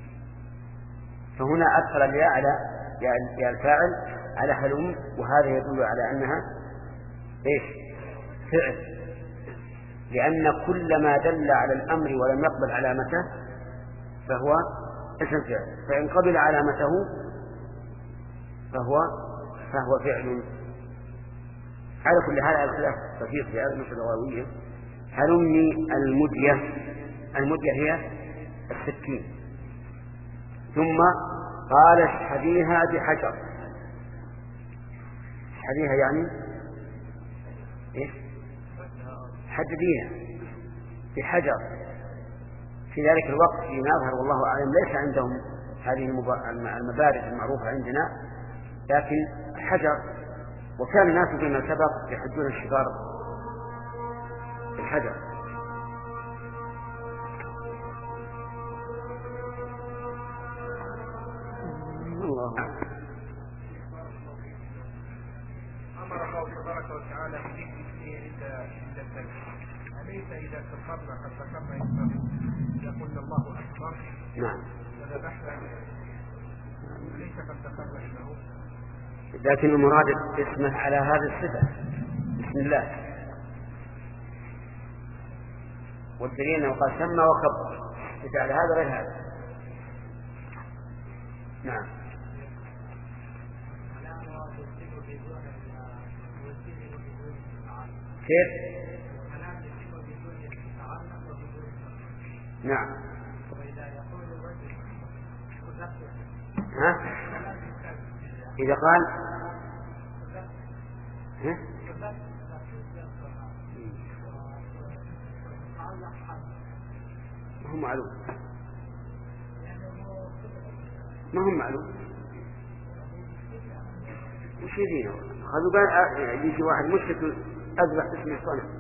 فهنا أدخل الياء على يا الفاعل على هلم، وهذا يدل على أنها إيش؟ فعل، لأن كل ما دل على الأمر ولم يقبل علامته فهو اسم فعل، فإن قبل علامته فهو فهو فعل. على كل هذا الخلاف كثير في هذه المسألة اللغوية. هلمني المدية، المدية هي السكين، ثم قال اشحذيها بحجر. اشحذيها يعني ايش؟ حدديها بحجر. في ذلك الوقت فيما يظهر والله أعلم ليس عندهم هذه المبارح المعروفة عندنا، لكن حجر، وكان الناس فيما سبق يحجون الشجار بالحجر. الله أمر الله تبارك وتعالى بذكره عند عند الذبح، أليس إذا ذكرنا قد ذكرنا اسمه يقول الله أكبر؟ نعم. وذبحنا أليس قد ذكرنا اسمه؟ لكن المراد اسمه على هذه الصفة بسم الله، والدليل أنه قال سمى وكبر، على هذا غير هذا. نعم. كيف؟ نعم. ها؟ إذا قال ها؟ ما هو معلوم، ما هو معلوم وش يدينه؟ خذوا بقى يجي واحد مشرك أذبح باسم الصنم.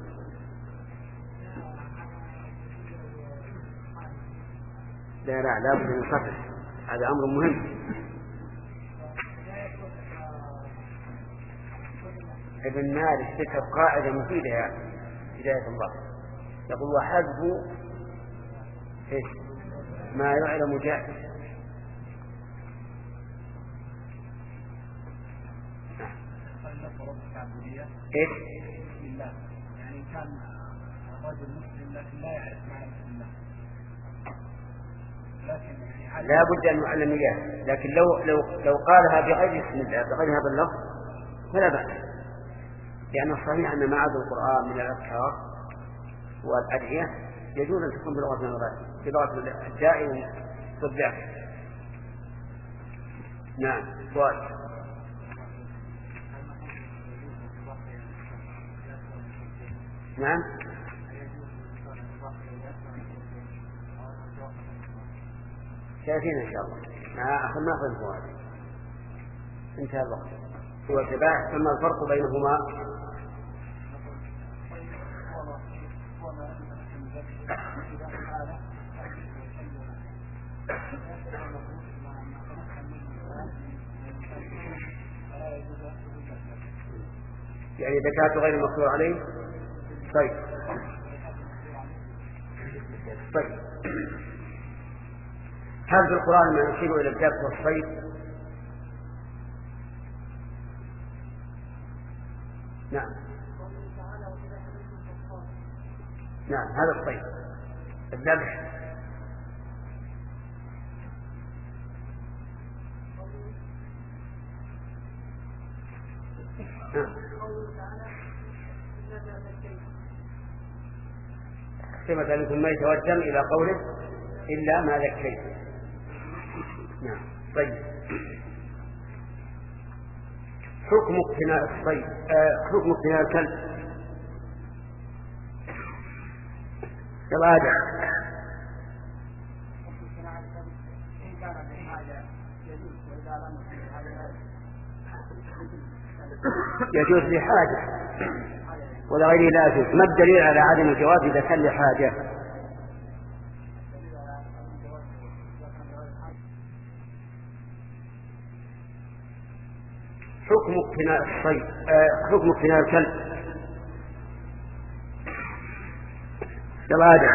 لا لا لا بد من صفح، هذا أمر مهم. ابن مالك ذكر قاعدة مفيدة يا هداية الله، يقول وحذف إيش؟ ما يعلم جائز. إيش؟ بسم الله، يعني كان رجل مسلم لكن لا يعرف معنى بسم الله، لكن يعني لا بد أن يعلم إياه، لكن لو لو لو قالها بغير اسم الله بغير هذا اللفظ فلا بأس، لأن الصحيح أن ما عدا القرآن من الأذكار والأدعية يجوز أن تكون بلغة من اللغات، بلغة الداعي والذاكر. نعم. سؤال. نعم. سيأتينا إن شاء الله مع أخذ ناخذ الفوائد. انتهى الوقت. هو السباع ثم الفرق بينهما. يعني زكاة غير المقدور عليه. طيب طيب هل في القرآن ما يشير إلى الذبح والصيد؟ نعم نعم هذا الصيد. الذبح احتمل ذلك ثم يتوجم إلى قوله إلا ما ذكيت. نعم. طيب حكم اقتناء الصيد آه حكم اقتناء الكلب العادة. يجوز لحاجة ولغيره لا يجوز. ما الدليل على عدم الجواز إذا كان لحاجة؟ حكم اقتناء الصيد آه حكم اقتناء الكلب العادة.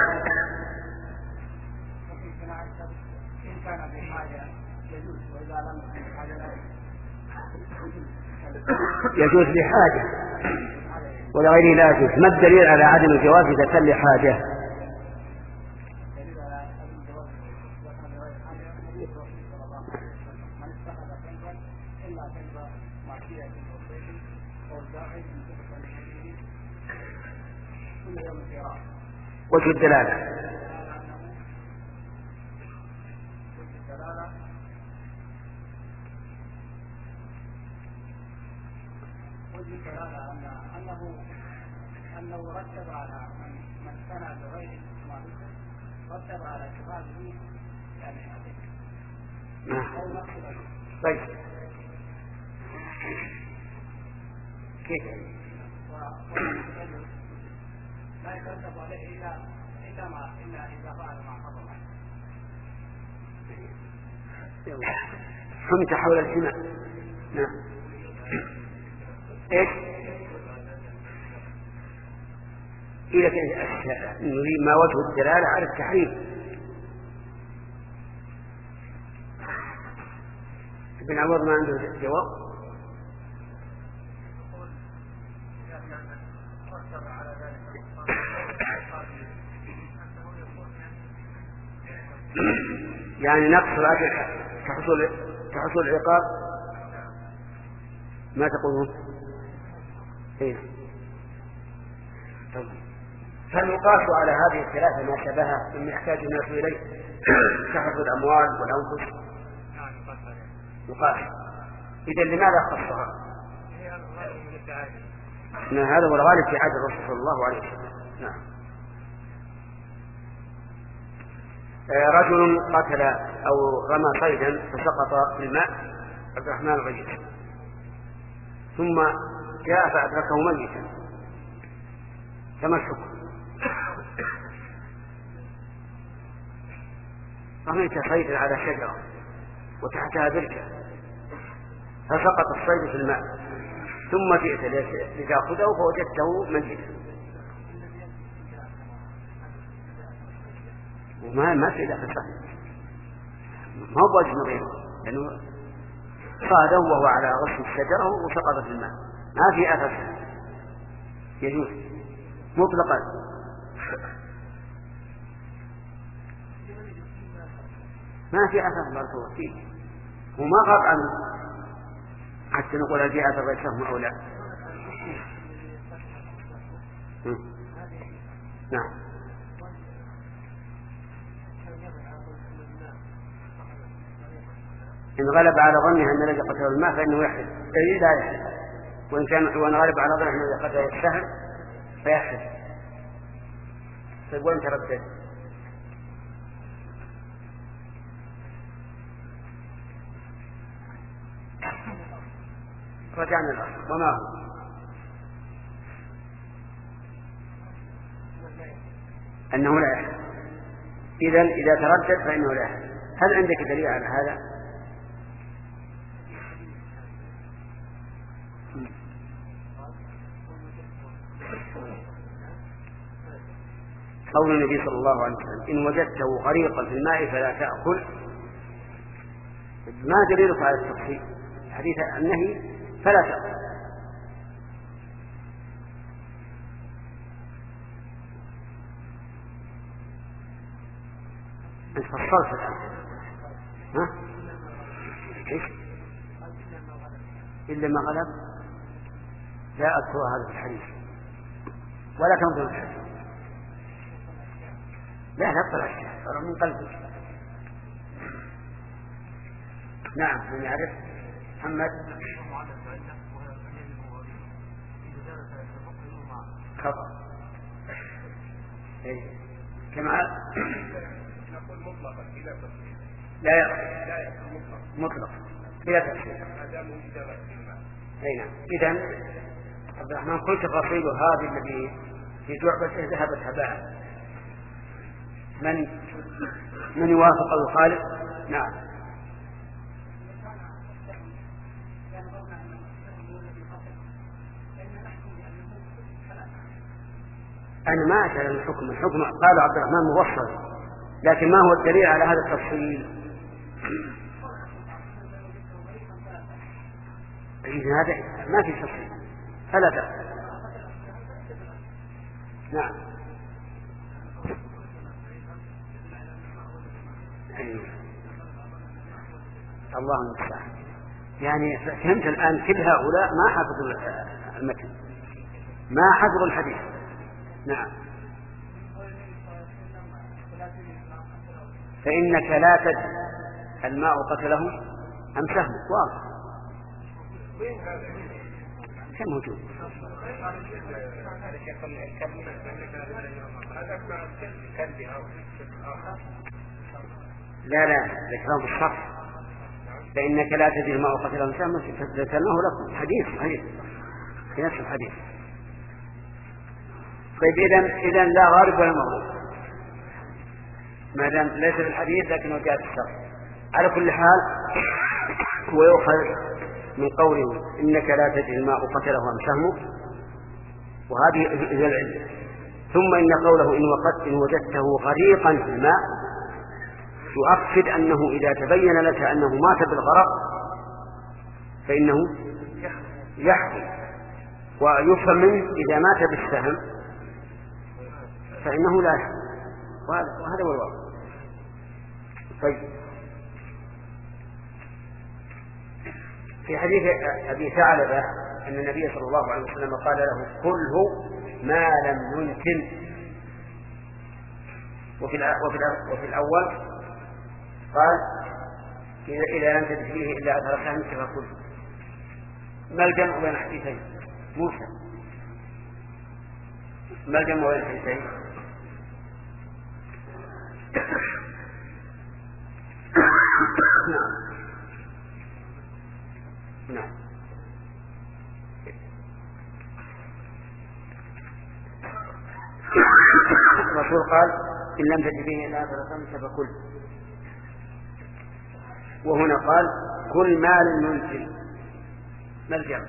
يجوز لحاجة ولغيره لا يجوز. ما الدليل على عدم الجواز إذا كان لحاجة؟ وجه الدلالة أنه رتب على من كان بغير مالك رتب على شبابه يعني أو نقص. طيب كيف لا يترتب عليه إلا إلا ما إلا إذا فعل ما حصل. حمت حول الحمى. نعم. إيش؟ إذا نريد ما وجه الدلالة على التحريم. ابن عوض ما عنده جواب. يعني نقص الأجر كحصول كحصول العقاب ما تقولون؟ إيه؟ طيب فالمقاس على هذه الثلاثة ما شبهها مما يحتاج الناس إليه كحفظ الأموال والأنفس يقاس. إذا لماذا خصها؟ هذا هو الغالب في عهد الرسول صلى الله عليه وسلم. نعم. رجل قتل أو رمى صيدا فسقط في الماء عبد الرحمن الغيث ثم جاء فأدركه ميتا فما الحكم؟ رميت صيدا على شجرة وتحتها بركة فسقط الصيد في الماء ثم جئت لتأخذه فوجدته ميتا وما ما في داخل صحيح ما هو وجه غيره لأنه صاده وهو على غصن الشجرة وسقط في الماء ما في أثر يجوز مطلقا. ما في أثر بارك الله فيه وما غاب عنه حتى نقول هل في أثر غيره أو لا. نعم. إن غلب على ظنها أن الذي قتله الماء فإنه يحرم لا يحرم وإن كان وإن غلب على ظنها أن الذي قتله السهم فيحرم طيب وين تردد؟ رجعنا الأصل وما هو؟ أنه لا يحل. إذن إذا تردد فإنه لا يحل. هل عندك دليل على هذا؟ قول النبي صلى الله عليه وسلم إن وجدته غريقا في الماء فلا تأكل، ما دليلك على التفصيل؟ حديث النهي فلا تأكل. أنت فصلت الآن. ها؟ إيش؟ إلا ما غلب لا أذكر هذا الحديث ولا تنظر الحديث. لا لا تطلع الشيء ترى من قلبك. نعم من يعرف محمد خطأ. إيه كما نقول مطلقا إلى تفصيل لا يا لا يكون مطلق مطلق إلى تفصيل. هذا موجود في الماء. أي نعم. إذن عبد الرحمن كل تفاصيل هذه التي في جعبته ذهبت هباء. من من يوافق أو يخالف؟ نعم. أنا ما أسأل الحكم، الحكم قال عبد الرحمن مبصر، لكن ما هو الدليل على هذا التفصيل؟ هذا ما في تفصيل فلا تفصيل. نعم. الله المستعان. يعني فهمت الآن كل هؤلاء ما حفظوا المتن، ما حفظوا الحديث. نعم. فإنك لا تدري الماء قتله أم سهمك. واضح كم موجود. لا لا ذكرهم بالشرح. فإنك لا تدري الماء قتله أم سهمك ذكرناه لكم حديث صحيح في نفس الحديث. طيب إذن إذن لا غالب ولا مغلوب ما دام ليس في الحديث لكنه جاء في الشرع. على كل حال هو يؤخذ من قوله إنك لا تدري الماء قتله أم سهمه، وهذه هي العلة. ثم إن قوله إن وقت إن وجدته غريقا في الماء يؤكد أنه إذا تبين لك أنه مات بالغرق فإنه يحكي، ويفهم منه إذا مات بالسهم فإنه لا يحكي. وهذا هو الواقع. طيب في حديث أبي ثعلبة أن النبي صلى الله عليه وسلم قال له كله ما لم ينتن. وفي وفي الأول قال إذا لم تجد فيه إلا أثر سهمك فكل. ما الجمع بين الحديثين؟ موسى ما الجمع بين الحديثين؟ نعم نعم. الرسول قال إن لم تجد فيه إلا أثر سهمك فكل، وهنا قال كل مال منتج. ما الجمع؟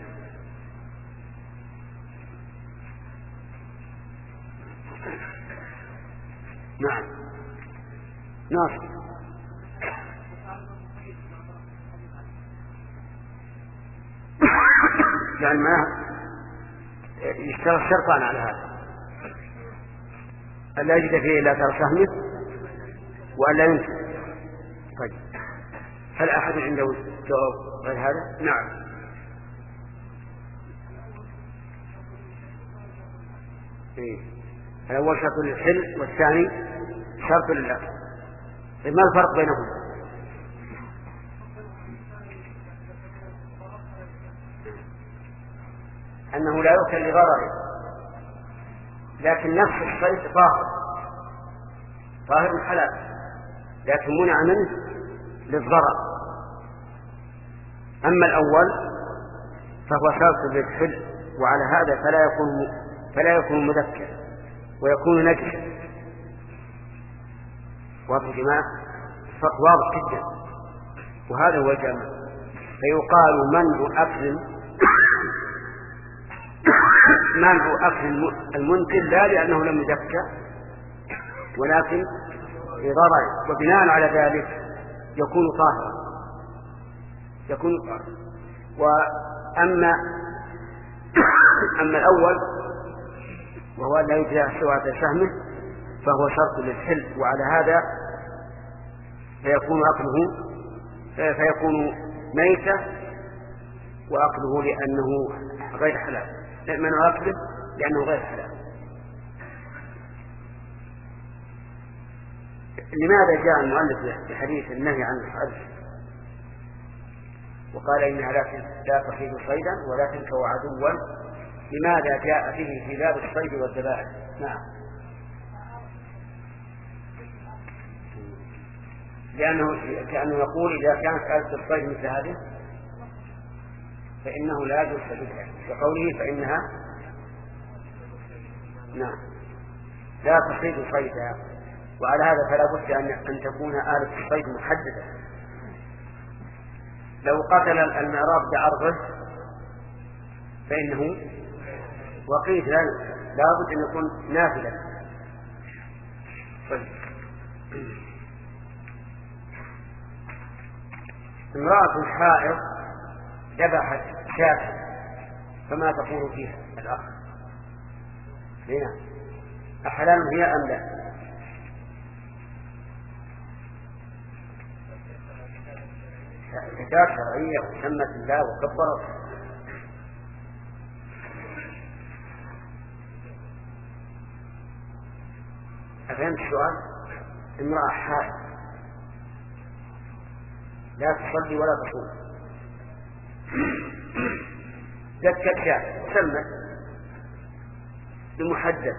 نعم ناصر. يعني ما يشترط شرطان على هذا: ألا يجد فيه إلا أثر سهمه وألا ينتج. طيب هل أحد عنده جواب غير هذا؟ نعم. إيه. الأول شرط للحل والثاني شرط للأكل. طيب ما الفرق بينهم؟ أنه لا يؤكل لغرضه، لكن نفس الصيد باطل طاهر حلال لكن منع منه للضرر. أما الأول فهو شرط للحل، وعلى هذا فلا يكون فلا يكون مذكر ويكون نجسا. واضح يا جماعة؟ الفرق واضح جدا، وهذا هو الجمع. فيقال منع أكل منع أكل المنتن لا لأنه لم يذكر ولكن لضرر، وبناء على ذلك يكون طاهرا يكون طاهرا. وأما أما الأول وهو لا يجزى سوى شهمه فهو شرط للحل، وعلى هذا فيكون أكله فيكون ميتة وأكله لأنه غير حلال، منع أكله لأنه غير حلال. لماذا جاء المؤلف بحديث النهي عن الحرب وقال إنها لا تصيد صيدا ولا تنكو عدوا؟ لماذا جاء به في باب الصيد والذبائح؟ نعم، لأنه كأنه يقول إذا كانت آلة الصيد مثل هذه فإنه لا يجوز صيدها، وقوله فإنها نعم لا تصيد صيدها. وعلى هذا فلا بد أن تكون آلة الصيد محددة. لو قتل المعراض بعرضه فإنه وقيت، لا بد أن يكون نافذة. طيب. امرأة حائض ذبحت شاة فما تقول فيها الأخ؟ هنا أحلال هي أم لا؟ زكاة شرعية وسمت الله وكبرت. أفهمت السؤال؟ امرأة حائض لا تصلي ولا تصوم زكت شاة وسمت بمحدد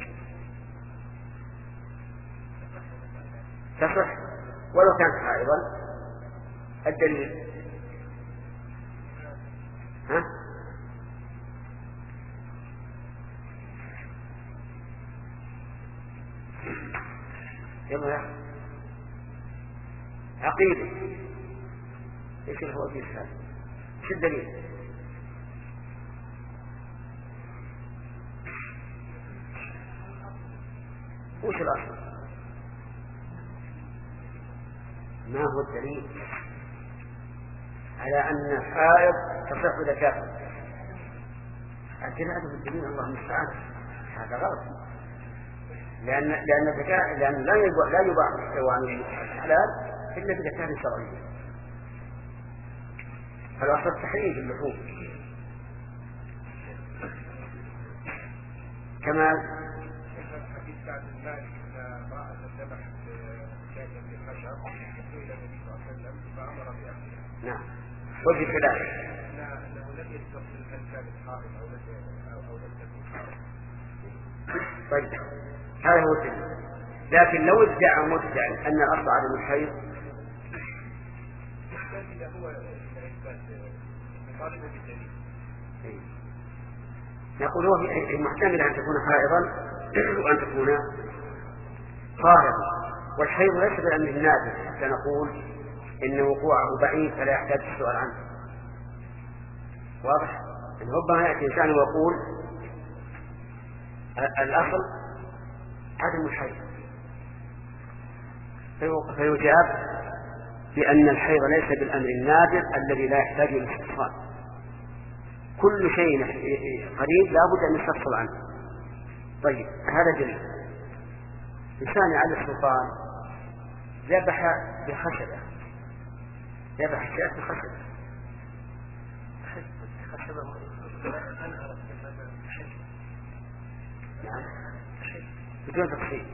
تصح ولو كانت حائضا. الدليل ها؟ يلا يا عقيدة ايش هو في السؤال؟ ايش الدليل؟ وش الأصل؟ ما هو الدليل على أن الحائض تصح زكاة؟ الجنة بالدليل الله المستعان، هذا غلط، لأن لأن الزكاة لأن لا يباع لا يباع الحيوان الحلال إلا بزكاة شرعية. فالأصل التحريم في اللحوم. كما حديث سعد بن مالك أن امرأة ذبحت شاة بالخشب إلى النبي صلى الله عليه وسلم فأمر بأكلها. نعم، وجه خلاف. لا، أنه لم يستقبل هل كانت حائض أو لم أو لم تكن حائض. طيب، هذا هو الدليل. لكن لو ادعى مدعي أن الأصل عدم الحيض هو الإثبات مطالب بالدليل. نقول هو محتمل أن تكون حائضا وأن تكون طاهرا، والحيض ليس بالأمر النادر حتى نقول إن وقوعه بعيد فلا يحتاج السؤال عنه. واضح؟ إن ربما يأتي إنسان ويقول الأصل عدم الحيض فيجاب بأن الحيض ليس بالأمر النادر الذي لا يحتاج إلى استفصال. كل شيء قريب لا بد أن يستفصل عنه. طيب، هذا دليل. إنسان على السلطان ذبح بخشبة ذبح الشاة بخشبة نعم بدون تفصيل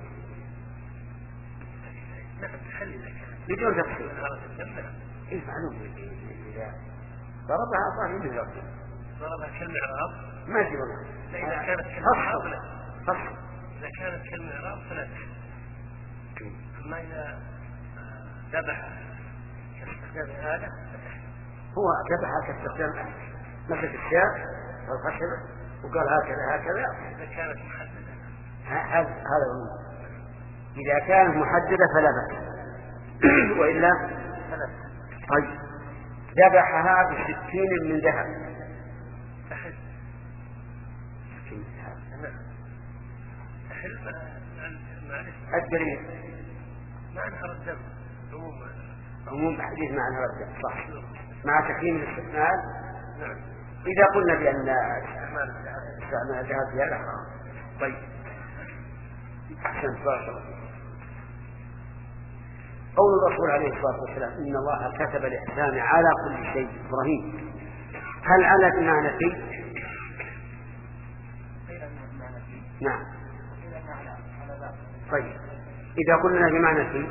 بدون تفصيل ايه معلوم اذا ضربها صار يمين الرجل ضربها كالمعراض ما في والله. اذا كانت كالمعراض لا فصل اذا كانت كالمعراض فلا أما إذا ذبح كاستخدام الآلة هو ذبح كاستخدام الآلة، مسك الشاة والخشبة وقال هكذا هكذا. إذا كانت محددة هذا هذا إذا كانت محددة فلا بأس وإلا فلا. طيب ذبحها بسكين من ذهب. تحل سكين ذهب تحل الدليل مع انهار الدم عموم عموم حديث مع انهار الدم صح مع تكريم الاستعمال. نعم. إذا قلنا بأن استعمال الذهب استعمال الذهب في هذا حرام. طيب أحسن بارك الله. قول الرسول عليه الصلاة والسلام إن الله كتب الإحسان على كل شيء. إبراهيم هل على بمعنى في؟ نعم. طيب إذا قلنا بمعنى في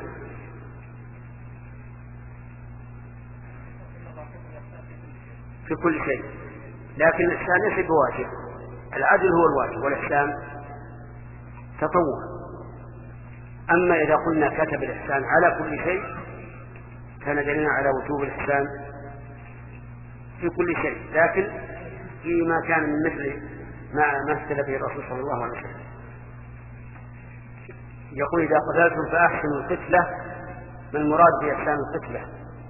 في كل شيء، لكن الإحسان ليس بواجب. العدل هو الواجب والإحسان تطوع. أما إذا قلنا كتب الإحسان على كل شيء كان دليلنا على وجوب الإحسان في كل شيء، لكن فيما كان من مثل ما مثل به الرسول صلى الله عليه وسلم. يقول إذا قتلتم فأحسنوا القتلة. ما المراد بإحسان القتلة؟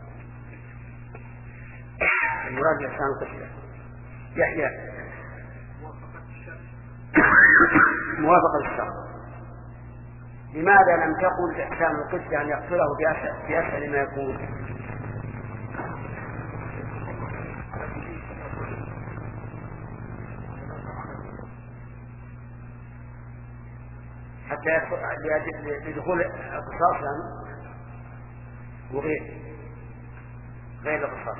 المراد بإحسان القتلة يحيى موافقة الشرع. لماذا لم تقل إحسان القتلة أن يقتله في أسهل ما يكون؟ حتى لدخول القصاص يعني وغير غير القصاص.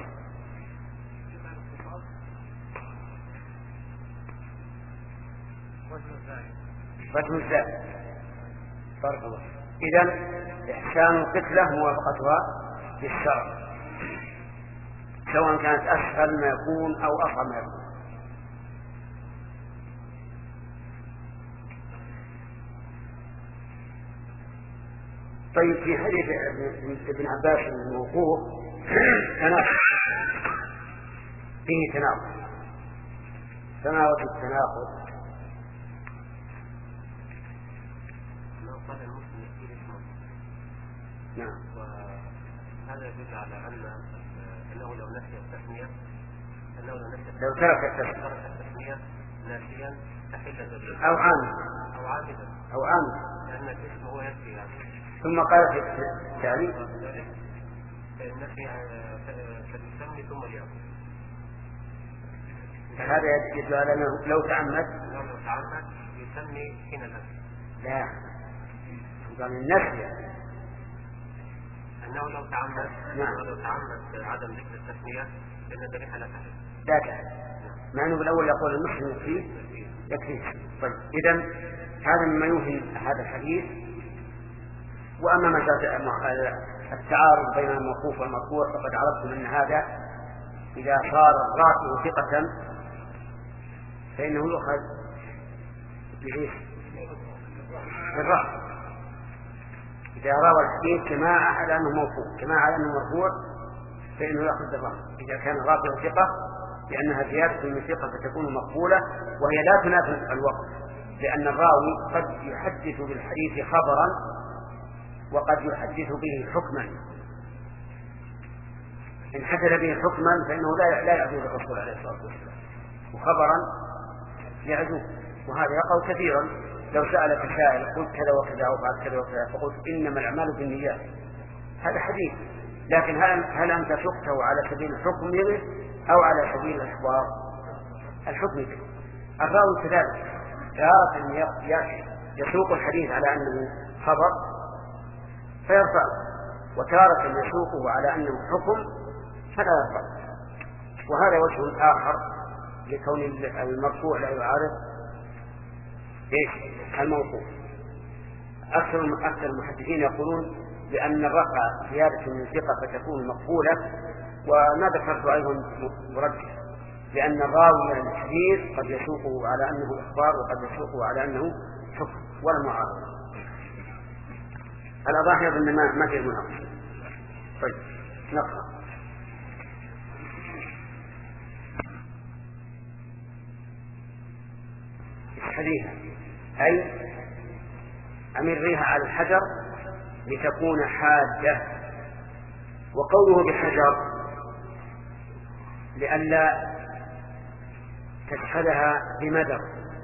وجه الزائد. بارك الله. إذن إحسان القتلة موافقتها بالشرع سواء كانت أسهل ما يكون أو أصعب ما يكون. طيب في حديث ابن عباس الموقوف تناقض فيه تناقض فما وجه التناقض؟ نعم. وهذا يدل على أن أنه لو نسي التسمية أنه لو نسي لو ترك التسمية ناسيا تحل ذلك أو عامدا أو عامدا أو عامدا لأن الاسم هو يكفي هذا. ثم قال في التعليم النفي كالمسمي ثم اليأكل. فهذا يدل على أنه لو تعمد لو تعمد يسمي حين النفي. لا قال النفي أنه لو تعمد نعم. لو تعمد عدم ذكر التسمية لأن الذبيحة لا تحل لا تحل مع أنه بالأول يقول المسلم يكفيه يكفيه. طيب إذن هذا مما يوهم هذا الحديث. وأما مسألة التعارض بين الموقوف والمرفوع فقد عرفتم أن هذا إذا صار الراوي ثقة فإنه يؤخذ بعيش بالرأي. إذا روى الحديث كما على أنه موقوف كما على أنه مرفوع فإنه يأخذ بالرأي إذا كان الراوي ثقة، لأنها زيادة من ثقة فتكون مقبولة وهي لا تنافي الوقت، لأن الراوي قد يحدث بالحديث خبرا وقد يحدث به حكما. إن حدث به حكما فإنه لا لا يعجوز الرسول عليه الصلاة والسلام، وخبرا يعجوز، وهذا يقع كثيرا. لو سألك سائل قلت كذا وكذا وفعلت كذا وكذا فقلت إنما الأعمال بالنيات، هذا حديث، لكن هل هل أنت تقته على سبيل الحكم به أو على سبيل الإخبار؟ الحكم به. الراوي كذلك تارة يسوق الحديث على أنه خبر فيرفع، وتارة يسوقه على أنه حكم فلا يرفع. وهذا وجه آخر لكون المرفوع لا يعارض ايش الموقوف. أكثر أكثر المحدثين يقولون بأن الرفع زيادة من ثقة فتكون مقبولة، وما ذكرت أيضا مرجح، لأن الراوي الحديث قد يسوقه على أنه إخبار وقد يسوقه على أنه حكم ولا معارضة. الأضاحي أظن ما ما في مناقشة. طيب نقرأ. اسحبيها أي أمريها على الحجر لتكون حادة. وقوله بحجر لئلا تشحذها بمدر.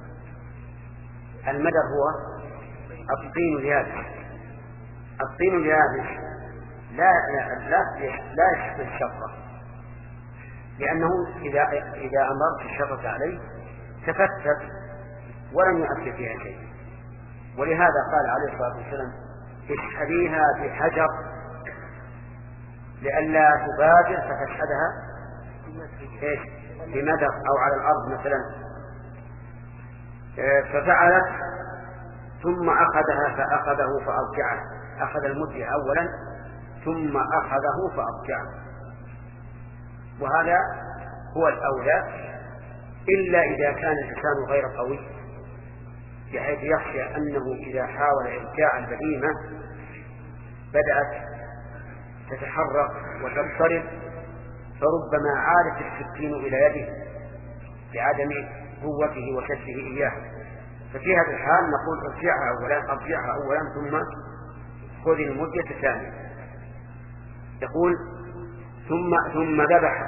المدر هو الطين اليابس. الطين اليابس لا لا لا, لا يشبه الشفرة، لأنه إذا إذا أمرت الشفرة عليه تفتت ولم يؤثر فيها شيء. ولهذا قال عليه الصلاة والسلام اسحبيها بحجر لئلا تبادر فتشحذها بمدر أو على الأرض مثلا. ففعلت ثم أخذها فأخذه فأرجعه. أخذ المدية أولا ثم أخذه فأرجعه، وهذا هو الأولى، إلا إذا كان الإنسان غير قوي بحيث يخشى أنه إذا حاول إرجاع البهيمة بدأت تتحرك وتضطرب فربما عادت السكين إلى يده لعدم قوته وشده إياه. ففي هذا الحال نقول ارجعها أولا ارجعها أولا ثم خذ المدة الثانية. يقول ثم ثم ذبح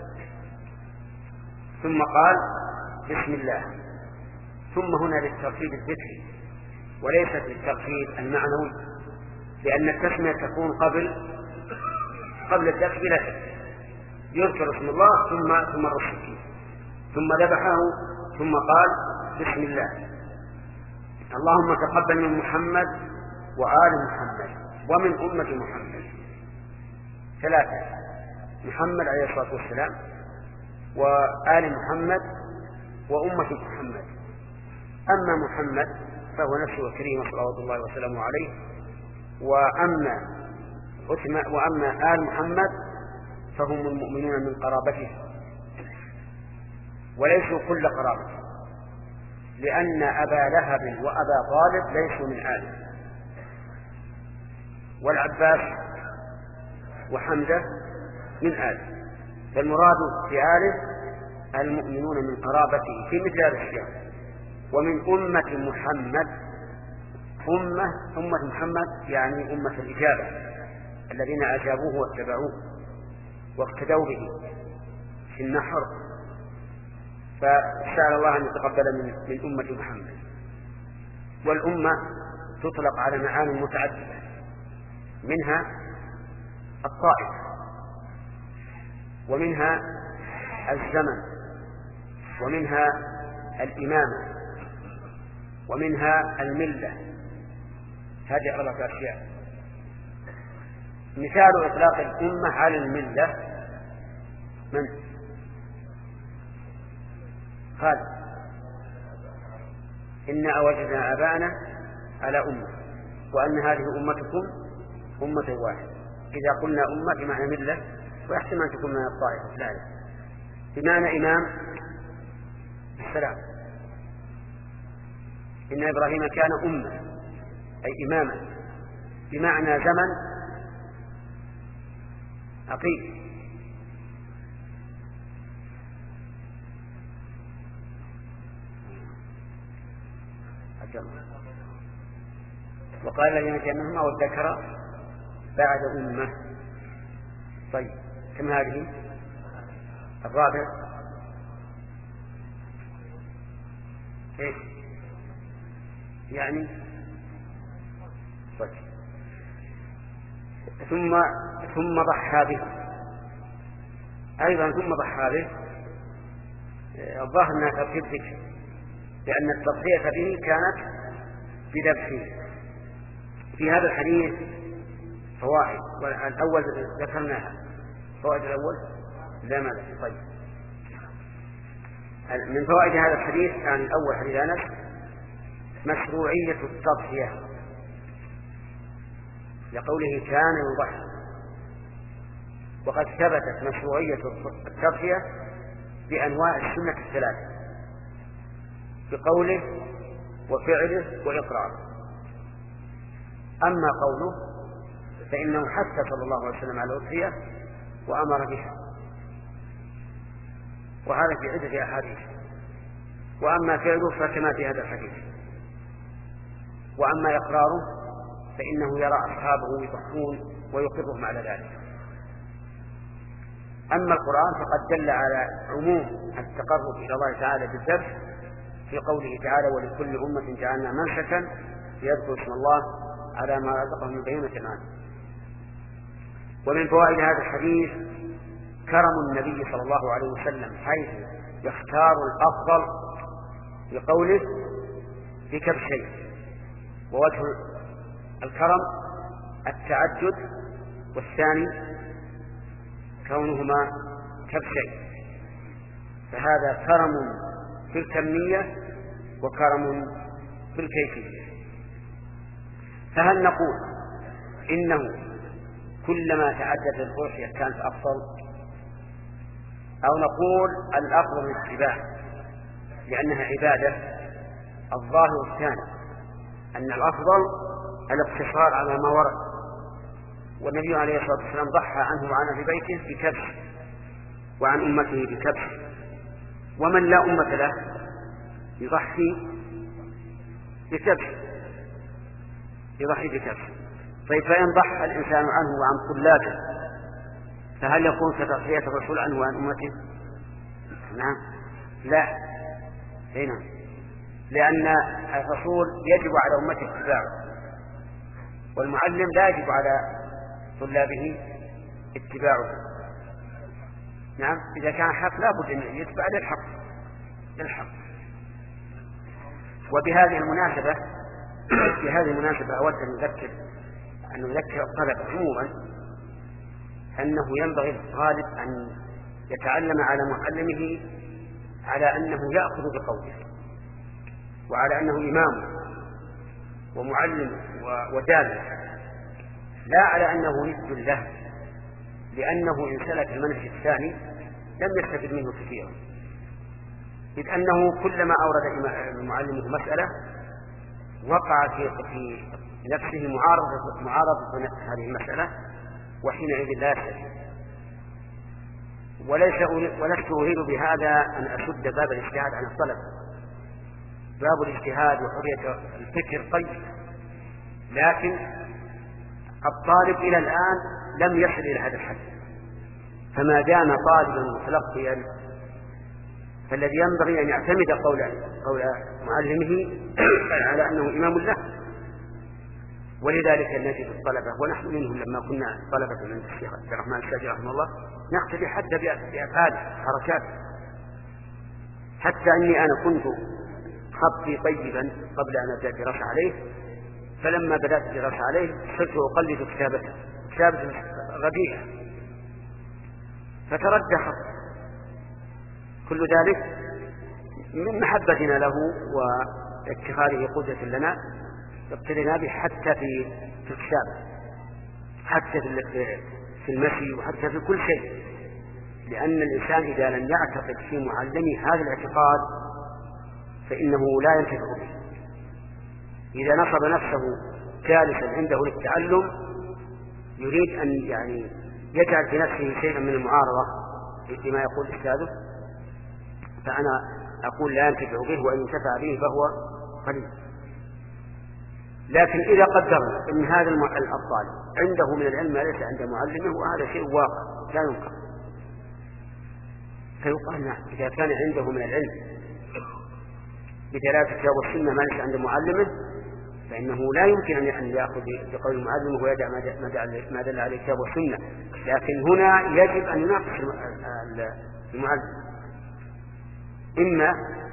ثم قال بسم الله. ثم هنا للترتيب الذكري وليست للترتيب المعنوي، لأن التسمية تكون قبل قبل الذبح بلا شك. يذكر اسم الله ثم ثم الرسول ثم ذبحه ثم قال بسم الله. اللهم تقبل من محمد وآل محمد ومن أمة محمد. ثلاثة: محمد عليه الصلاة والسلام وآل محمد وأمة محمد. أما محمد فهو نفسه الكريم صلوات الله وسلامه عليه، وأما وأما آل محمد فهم المؤمنون من قرابته وليسوا كل قرابته، لأن أبا لهب وأبا طالب ليسوا من آله، والعباس وحمزة من آله. فالمراد بآله المؤمنون من قرابته في مثل هذا الشيء. ومن أمة محمد، أمة أمة محمد يعني أمة الإجابة الذين أجابوه واتبعوه واقتدوا به في النحر، فسأل الله أن يتقبل من, من أمة محمد. والأمة تطلق على معاني متعددة، منها الطائفة، ومنها الزمن، ومنها الإمامة، ومنها الملة. هذه أربعة أشياء. مثال إطلاق الأمة على الملة من قال إنا وجدنا آباءنا على أمة وأن هذه أمتكم أمة واحدة. إذا قلنا أمة بمعنى ملة ويحتمل أن تكون من الطائفة الثالثة. بمعنى إمام السلام، إن إبراهيم كان أمة أي إماما. بمعنى زمن عقيم. وقال الذين كانوا والذكر بعد أمة. طيب كم هذه؟ الرابع إيه؟ يعني طيب. ثم ثم ضحى به أيضا. ثم ضحى به الظاهر أنها ترتيب ذكر، لأن التضحية به كانت بذبحه. في هذا الحديث فوائد، والأول ذكرناها. فوائد الأول لا ماذا. طيب من فوائد هذا الحديث كان الأول حديث أنس مشروعية التضحية، لقوله كان يضحي، وقد ثبتت مشروعية التضحية بأنواع السنة الثلاثة بقوله وفعله وإقراره. أما قوله فإنه حث صلى الله عليه وسلم على الأضحية وأمر بها، وهذا في عدة أحاديث. وأما فعله فكما في هذا الحديث. وأما إقراره فإنه يرى أصحابه يضحون ويقرهم على ذلك. أما القرآن فقد دل على عموم التقرب إلى الله تعالى بالذبح في قوله تعالى: ولكل أمة جعلنا منسكا ليذكروا اسم الله على ما رزقهم من بهيمة الأنعام. ومن فوائد هذا الحديث كرم النبي صلى الله عليه وسلم حيث يختار الأفضل بقوله بكبشين. ووجه الكرم التعدد، والثاني كونهما كبشين، فهذا كرم في الكمية وكرم في الكيفية. فهل نقول إنه كلما تعدد الأضحية كانت أفضل، أو نقول الأفضل الاتباع لأنها عبادة؟ الظاهر الثاني، أن الأفضل الاقتصار على ما ورد، والنبي عليه الصلاة والسلام ضحى عنه وعن أهل بيته بكبش وعن أمته بكبش، ومن لا أمة له يضحي بكبش يضحي بكبش. طيب فإن ضحى الإنسان عنه وعن طلابه فهل يكون كتضحية الرسول عنه وعن أمته؟ نعم. لا هنا، لأن الرسول يجب على أمته اتباعه، والمعلم لا يجب على طلابه اتباعه. نعم، إذا كان حق لا بد أن يتبع للحق للحق. وبهذه المناسبة في هذه المناسبة أود أن نذكر أن نذكر الطلبة عموما أنه ينبغي للطالب أن يتعلم على معلمه على أنه يأخذ بقوله، وعلى أنه إمام ومعلم ودال، لا على أنه ند له، لأنه إن سلك المنهج الثاني لم يستفد منه كثيرا، إذ أنه كلما أورد معلمه مسألة وقع في نفسه معارضة معارضة هذه المسألة، وحينئذ لا يستفيد. وليس ولست أريد بهذا أن أسد باب الاجتهاد عن الطلب. باب الاجتهاد وحرية الفكر طيب، لكن الطالب إلى الآن لم يصل إلى هذا الحد، فما دام طالبا متلقيا فالذي ينبغي أن يعتمد قول قول معلمه على أنه إمام له. ولذلك نجد الطلبة ونحن منهم لما كنا طلبة من الشيخ عبد الرحمن الساجي رحمه الله نقتدي حتى بأفعاله حركاته، حتى أني أنا كنت خطي طيبا قبل أن أبدأ الدراسة عليه، فلما بدأت الدراسة عليه صرت أقلد كتابته كتابة غبية فتردى خط. كل ذلك من محبتنا له واتخاذه قدوة لنا ابتلينا به حتى في في الكتابة، حتى في المشي، وحتى في كل شيء، لأن الإنسان إذا لم يعتقد في معلمه هذا الاعتقاد فإنه لا ينتفع به. إذا نصب نفسه جالسا عنده للتعلم يريد أن يعني يجعل في نفسه شيئا من المعارضة فيما يقول أستاذه، فأنا أقول لا ينتفع به، وإن ينتفع به فهو قليل. لكن إذا قدرنا أن هذا الطالب عنده من العلم ما ليس عند معلمه، وهذا شيء واقع لا ينكر، فيقال نعم إذا كان عنده من العلم بدلالة الكتاب والسنة ما ليس عند معلمه فإنه لا يمكن أن يأخذ بقول معلمه ويدع ما دل عليه الكتاب والسنة. لكن هنا يجب أن يناقش المعلم، إما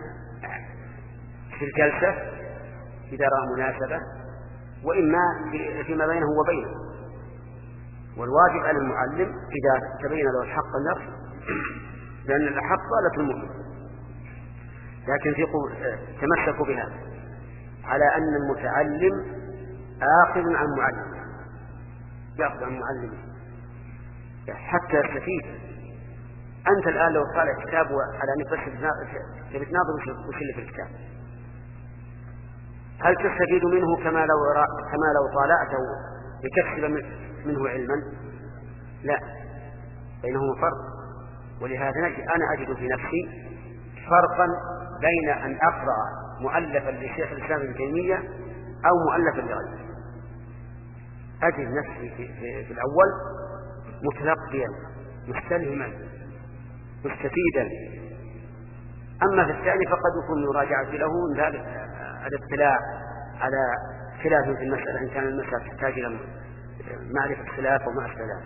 في الجلسة إذا رأى مناسبة، وإما فيما بينه وبينه. والواجب على المعلم إذا تبين له الحق النفس، لأن الحق ضالة المؤمن، لكن في تمسكوا بها على أن المتعلم آخذ عن معلم، يأخذ عن معلمه حتى يستفيد. أنت الآن لو قال كتاب على أنك بس بتناظر وش اللي في الكتاب، هل تستفيد منه كما لو كما لو طالعته لتكسب منه علما؟ لا، بينهما فرق. ولهذا أنا أجد في نفسي فرقا بين أن أقرأ مؤلفا لشيخ الإسلام ابن تيمية أو مؤلفا لغيره. أجد نفسي في, في, في الأول متلقيا مستلهما مستفيدا، أما في الثاني فقد يكون مراجعة له من ذلك الاطلاع على خلاف في المسألة إن كان المسألة تحتاج إلى معرفة الخلاف وما الخلاف.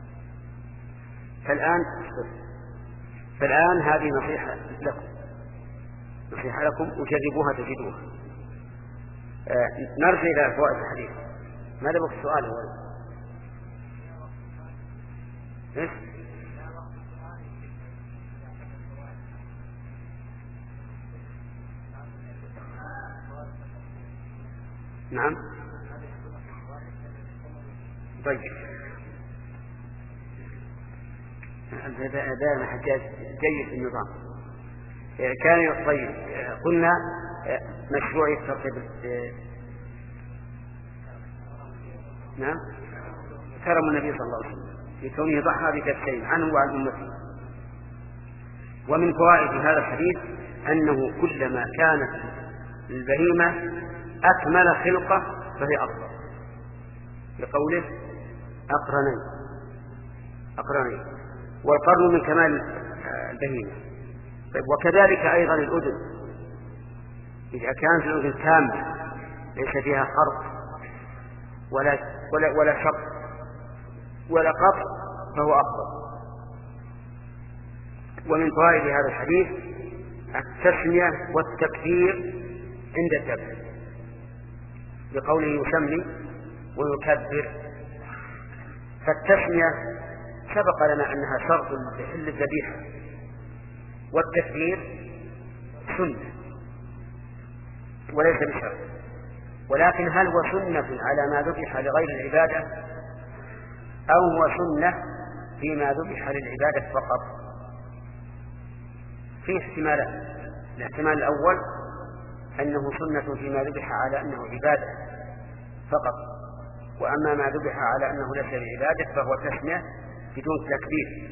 فالآن فالآن هذه نصيحة لكم نصيحة لكم وجربوها تجدوها. آه نرجع إلى فوائد الحديث. ماذا بك السؤال هو؟ إيش؟ نعم. طيب هذا حجاج جيد في النظام. كان طيب قلنا مشروعية ترتيب. نعم، كرم النبي صلى الله عليه وسلم لكونه ضحى بكفين عنه وعن أمته. ومن فوائد هذا الحديث أنه كلما كانت البهيمة أكمل خلقة فهي أفضل، لقوله أقرنين أقرنين والقرن من كمال البهيمة. وكذلك أيضا الأذن، إذا كانت الأذن كاملة ليس فيها خرق ولا ولا ولا شق ولا قطع فهو أفضل. ومن فوائد هذا الحديث التسمية والتكبير عند الذبح، بقوله يسمي ويكبر. فالتسمية سبق لنا أنها شرط لحل الذبيحة، والتكبير سنة وليس بشرط. ولكن هل هو سنة على ما ذبح لغير العبادة أو هو سنة فيما ذبح للعبادة فقط؟ في احتمالات. الاحتمال الأول أنه سنة فيما ذبح على أنه عبادة فقط، وأما ما ذبح على أنه ليس بعبادة فهو تسمية بدون تكبير.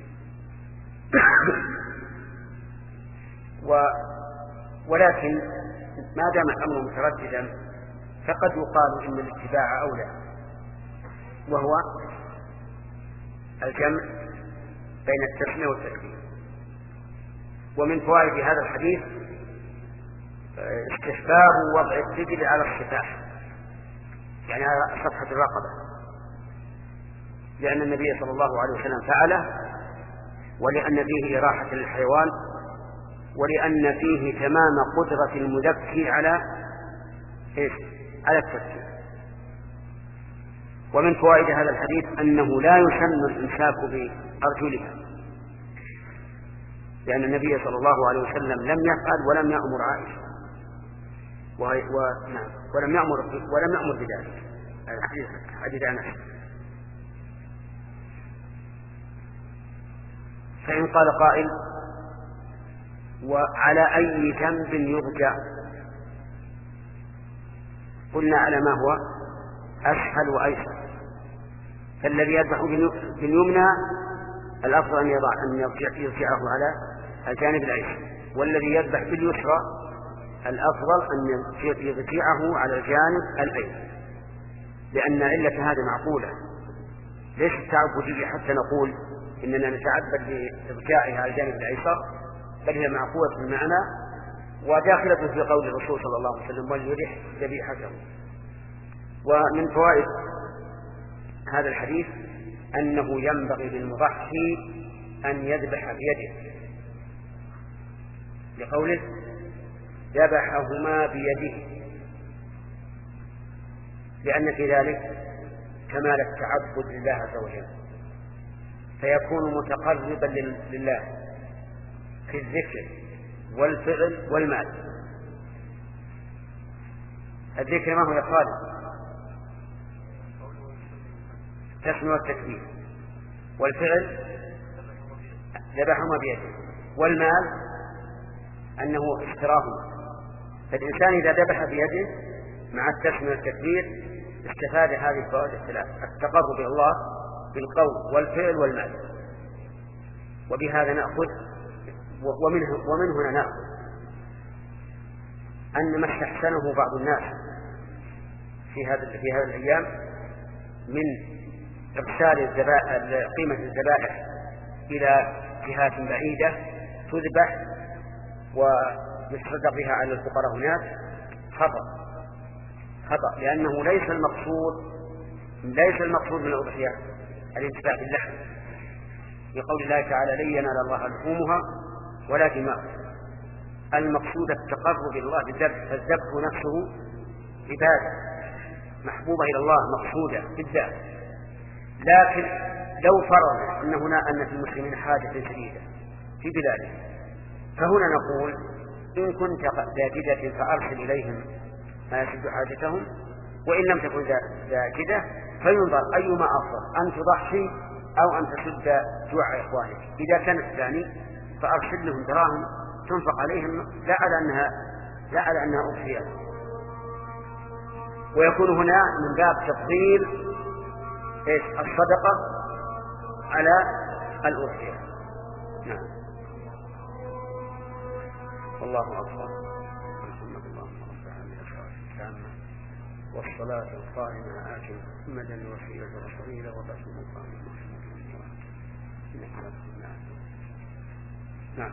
و... ولكن ما دام الأمر مترددا فقد يقال إن الاتباع أولى، وهو الجمع بين التسمية والتكبير. ومن فوائد هذا الحديث استحباب وضع الرجل على السفاح، يعني على صفحة الرقبة، لأن النبي صلى الله عليه وسلم فعله، ولأن فيه إراحة للحيوان، ولأن فيه تمام قدرة المذكي على إيش؟ على التفكير. ومن فوائد هذا الحديث أنه لا يسن الإمساك بأرجلها، لأن النبي صلى الله عليه وسلم لم يفعل ولم يأمر عائشة وهي و... نعم. ولم يأمر ولم يأمر بذلك. الحديث حديث أنس. فإن قال قائل وعلى أي جنب يرجع؟ قلنا على ما هو أسهل وأيسر. فالذي يذبح باليمنى الأفضل أن يضع أن يرجعه على الجانب الأيسر، والذي يذبح باليسرى الأفضل أن يرجعه على الجانب الأيسر، لأن علة هذه معقولة، ليس تعبدية حتى نقول إننا نتعبد بإرجاعها على الجانب الأيسر، بل هي معقولة المعنى وداخلة في قول الرسول صلى الله عليه وسلم وليرح ذبيحته. ومن فوائد هذا الحديث أنه ينبغي للمضحي أن يذبح بيده، لقوله ذبحهما بيده، لأن في ذلك كمال التعبد لله عز وجل، فيكون متقربا لله في الذكر والفعل والمال. الذكر ما هو يا خالد؟ التسمية والتكبير، والفعل ذبحهما بيده، والمال أنه اشتراهما فالإنسان إذا ذبح بيده مع التسمية والتكبير استفاد هذه الفوائد الثلاث: التقرب إلى الله بالقول والفعل والمال. وبهذا نأخذ ومنه, ومن هنا نأخذ أن ما استحسنه بعض الناس في هذا في هذه الأيام من إرسال قيمة الذبائح إلى جهات بعيدة تذبح ويتصدق بها على الفقراء هناك خطأ خطأ لأنه ليس المقصود ليس المقصود من الأضحية الانتفاع باللحم، لقول الله تعالى: لن ينال الله لحومها ولا دماؤها. المقصود التقرب إلى الله بالذبح، فالذبح نفسه عبادة محبوبة إلى الله مقصودة بالذات. لكن لو فرض أن هنا أن في المسلمين حاجة شديدة في بلادهم، فهنا نقول: إن كنت ذاكدة فأرسل إليهم ما يسد حاجتهم، وإن لم تكن ذاكدة فينظر أيما أفضل، أن تضحي أو أن تسد جوع إخوانك. إذا كان الثاني فأرسل لهم دراهم تنفق عليهم لا على أنها لا على أنها أضحية. ويكون هنا من باب تفضيل إيش الصدقة على الأضحية. نعم. والله أكبر. محمد اللهم رب العالمين التامة والصلاة القائمة آتي محمدا الوسيلة والفضيلة وبعث المقام نعم.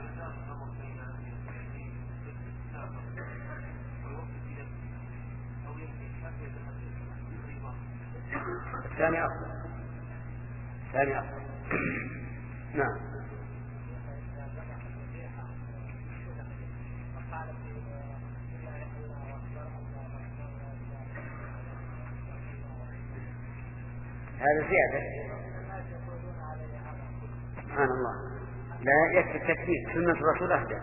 الثاني أفضل الثاني أفضل نعم. هذا زيادة سبحان الله، لا يكفي التكبير، سنة الرسول أهدى.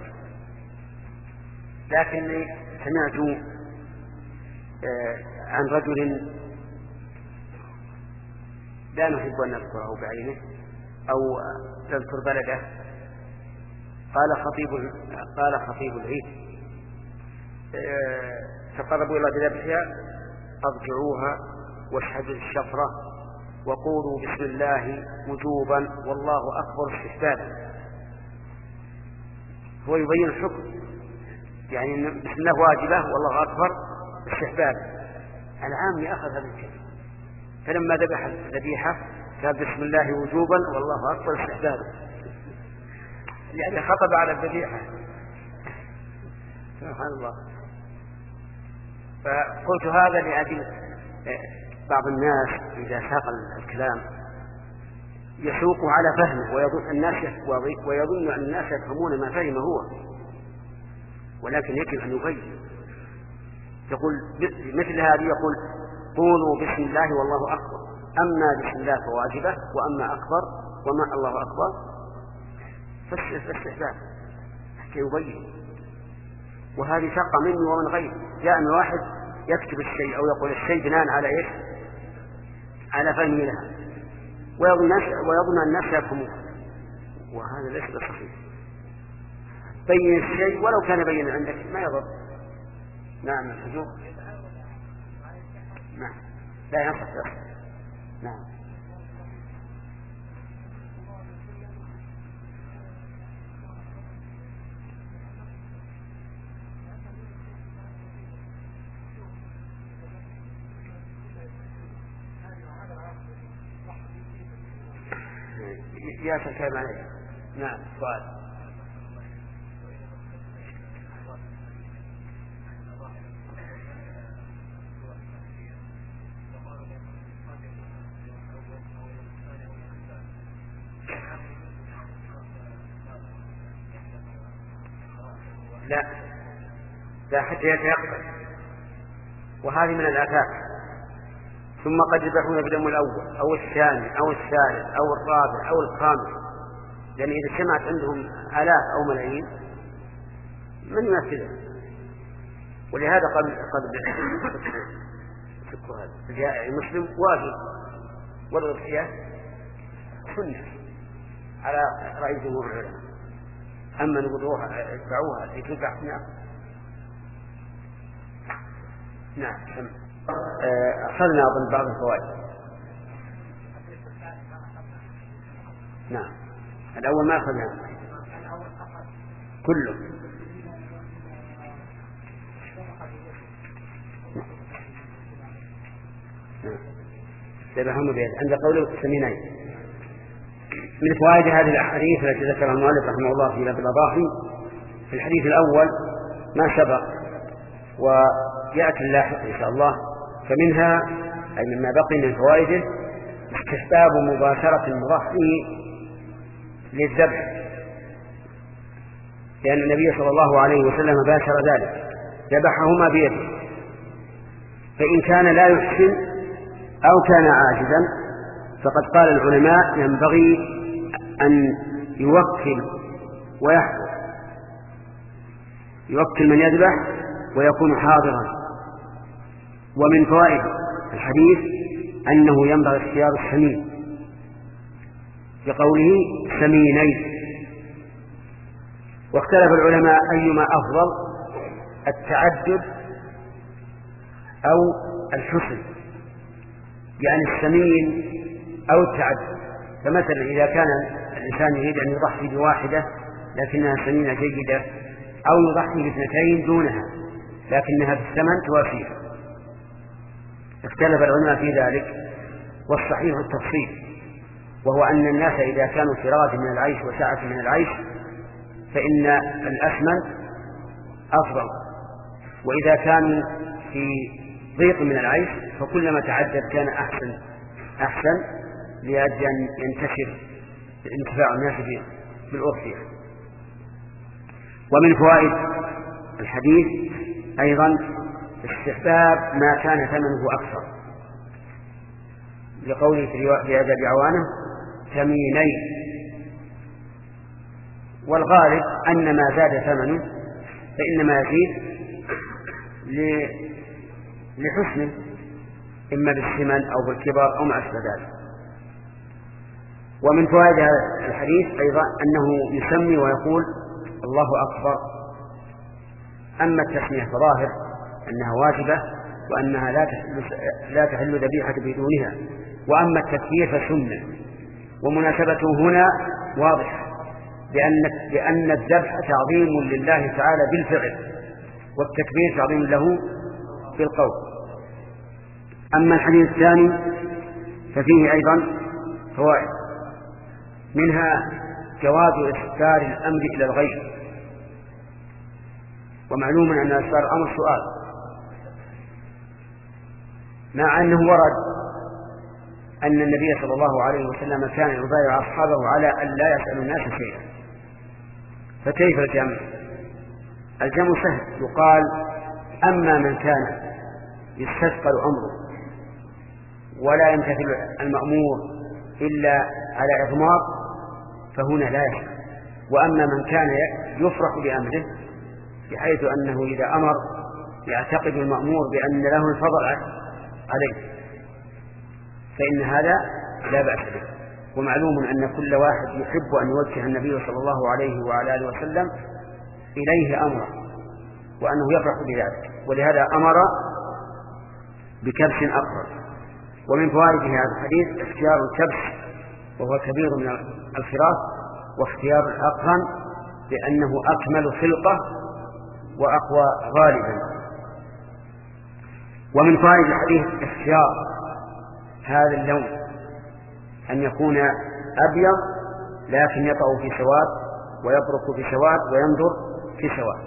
لكني سمعت عن رجل لا نحب أن نذكره بعينه أو نذكر بلده، قال خطيب قال خطيب العيد: تقربوا إلى بذبحها أرجعوها واشهدوا الشفرة وقولوا بسم الله وجوبا والله أكبر استحبابا. هو يبين الحكم، يعني بسم الله واجبة والله أكبر استحبابا. العام أخذ هذا الكلام، فلما ذبح الذبيحة قال بسم الله وجوبا والله أكبر استحبابا، يعني خطب على الذبيحة. سبحان الله. فقلت هذا لأجل بعض الناس إذا ساق الكلام يسوق على فهمه ويظن الناس ويظن أن الناس يفهمون ما فهم هو، ولكن يجب أن يبين. يقول مثل هذه يقول: قولوا بسم الله والله أكبر، أما بسم الله فواجبة، وأما أكبر وما الله أكبر فاستحباب، حتى يبين. وهذه شقة مني ومن غيري. جاء من واحد يكتب الشيء أو يقول الشيء بناء على إيش؟ على فهمه لها، ويظن الناس يفهمون، وهذا ليس بصحيح. بين الشيء ولو كان بين عندك ما يضر. نعم الحجوب نعم لا ينصح. نعم. يا سلام عليك. نعم سؤال. لا لا حتى يتيقن، وهذه من الآفات. ثم قد يذبحون باليوم الأول أو الثاني أو الثالث أو الرابع أو الخامس، لأن إذا سمعت عندهم آلاف أو ملايين من يمثلها. ولهذا قد قد فكوا هذا الجائع المسلم واجب، والأضحية سنة على رأي جمهور العلماء. أما نقولوها اتبعوها لتذبح نعم. نعم. أخذنا أظن بعض الفوائد. نعم الأول ما أخذنا كله. ذبحهم بيد عند قوله سمينين. من فوائد هذه الأحاديث التي ذكرها المؤلف رحمه الله في باب الأضاحي في الحديث الأول ما سبق ويأتي اللاحق إن شاء الله. فمنها أي مما بقي من فوائده استحباب مباشرة المضحي للذبح، لأن النبي صلى الله عليه وسلم باشر ذلك ذبحهما بيده، فإن كان لا يحسن أو كان عاجزا فقد قال العلماء ينبغي أن يوكل ويحضر، يوكل من يذبح ويكون حاضرا. ومن فوائد الحديث أنه ينبغي اختيار السمين بقوله سمينين. واختلف العلماء أيما أفضل التعدد أو الحسن، يعني السمين أو التعدد. فمثلا إذا كان الإنسان يريد أن يضحي بواحدة لكنها سمينة جيدة، أو يضحي باثنتين دونها لكنها في الثمن توافيها، اختلف العلماء في ذلك. والصحيح التفصيل، وهو أن الناس إذا كانوا في رغد من العيش وسعة من العيش فإن الأثمن أفضل، وإذا كانوا في ضيق من العيش فكلما تعدد كان أحسن أحسن لأجل أن ينتشر انتفاع الناس بالأضحية. ومن فوائد الحديث أيضا استحباب ما كان ثمنه أكثر، لقوله في أدب عوانه ثمينين. والغالب أن ما زاد ثمنه فإنما يزيد لحسنه، إما بالثمن أو بالكبر أو ما أشبه ذلك. ومن فوائد الحديث أيضا أنه يسمي ويقول الله أكبر. أما التسمية فظاهر أنها واجبة وأنها لا تحل, لا تحل ذبيحة بدونها، وأما التكبير فسنة. ومناسبته هنا واضحة، لأن, لأن الذبح تعظيم لله تعالى بالفعل، والتكبير تعظيم له بالقول. أما الحديث الثاني ففيه أيضا فوائد، منها جواز إصدار الأمر إلى الغير. ومعلوم أن إصدار الأمر سؤال، مع أنه ورد أن النبي صلى الله عليه وسلم كان يبايع أصحابه على أن لا يسأل الناس شيئا. فكيف الجمع؟ الجمع سهل، يقال أما من كان يستثقل أمره ولا يمتثل المأمور إلا على إضمار فهنا لا يسأل. وأما من كان يفرح بأمره بحيث أنه إذا أمر يعتقد المأمور بأن له الفضل عليه فإن هذا لا بأس به. ومعلوم أن كل واحد يحب أن يوجه النبي صلى الله عليه وعلى آله وسلم إليه أمره وأنه يفرح بذلك، ولهذا أمر بكبش أقرب. ومن فوائد هذا الحديث اختيار الكبش وهو كبير من الخراف، واختيار الأقرن لأنه أكمل خلقة وأقوى غالبا. ومن فوائد الحديث اختيار هذا اللون أن يكون أبيض لكن يطأ في سواد ويبرك في سواد وينظر في سواد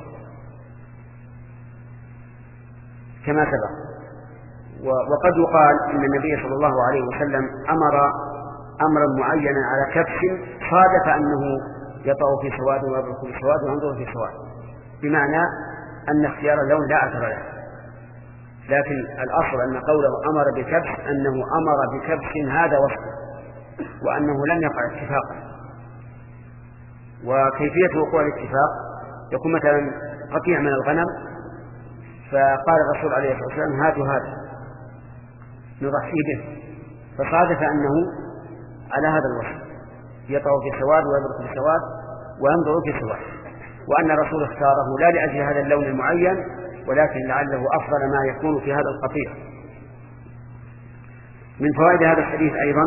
كما سبق. وقد يقال إن النبي صلى الله عليه وسلم أمر أمرا معينا على كبش صادف أنه يطأ في سواد ويبرك في سواد وينظر في سواد، بمعنى أن اختيار اللون لا أثر له. لكن الأصل أن قوله أمر بكبش أنه أمر بكبش هذا وصفه، وأنه لم يقع اتفاقا. وكيفية وقوع الاتفاق يكون مثلا قطيع من الغنم فقال الرسول عليه الصلاة والسلام هاتوا هذا نضحي به، فصادف أنه على هذا الوصف يطأ في سواد ويبرك في سواد وينظر في سواد، وأن الرسول اختاره لا لأجل هذا اللون المعين ولكن لعله أفضل ما يكون في هذا القطيع. من فوائد هذا الحديث أيضا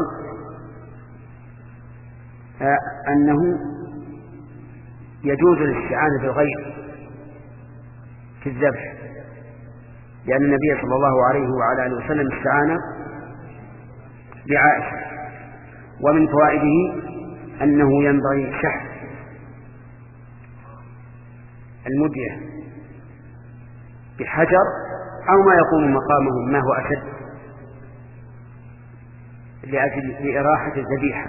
أنه يجوز الاستعانة بالغير في الذبح، لأن النبي صلى الله عليه وعلى آله وسلم استعان بعائشة. ومن فوائده أنه ينبغي شحذ المدية بحجر أو ما يقوم مقامه ما هو أشد لأجل لإراحة الذبيحة.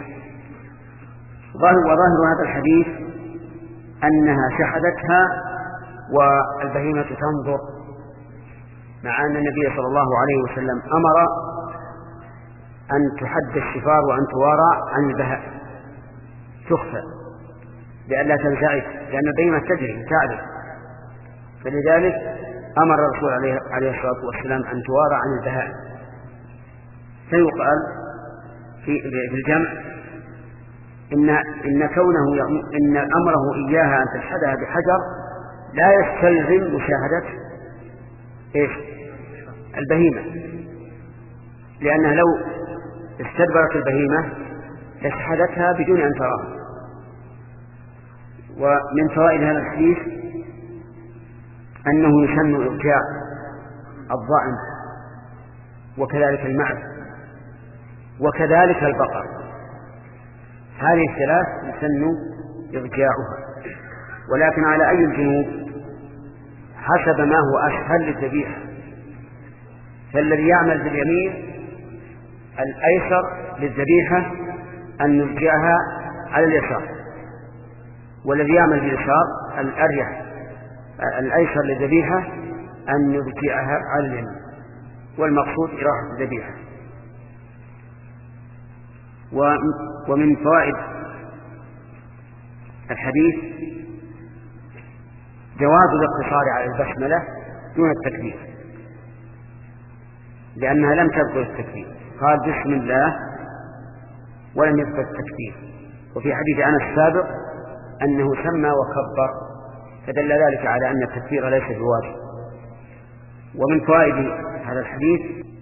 وظاهر هذا الحديث أنها شحذتها والبهيمة تنظر، مع أن النبي صلى الله عليه وسلم أمر أن تحد الشفار وأن توارى عن البهائم تخفى لئلا تنزعج، لأن البهيمة تجري تعرف، فلذلك أمر الرسول عليه, عليه الصلاة والسلام أن توارى عن البهائم. فيقال في الجمع إن, إن كونه إن أمره إياها أن تشهدها بحجر لا يستلزم مشاهدة إيش البهيمة، لأنها لو استدبرت البهيمة لشهدتها بدون أن تراها. ومن فوائد هذا الحديث أنه يسن إرجاع الضأن وكذلك المعز وكذلك البقر، هذه الثلاث يسن إرجاعها، ولكن على أي الجنوب حسب ما هو أسهل للذبيحة. فالذي يعمل باليمين الأيسر للذبيحة أن نرجعها على اليسار، والذي يعمل باليسار الأريح الأيسر للذبيحة أن نرجعها على اليمين، والمقصود إراحة الذبيحة. ومن فوائد الحديث جواز الاقتصار على البسملة دون التكبير، لأنها لم تذكر التكبير، قال بسم الله ولم يذكر التكبير. وفي حديث أنس السابق أنه سمى وكبر، فدل ذلك على أن التكبير ليس بواجب. ومن فوائد هذا الحديث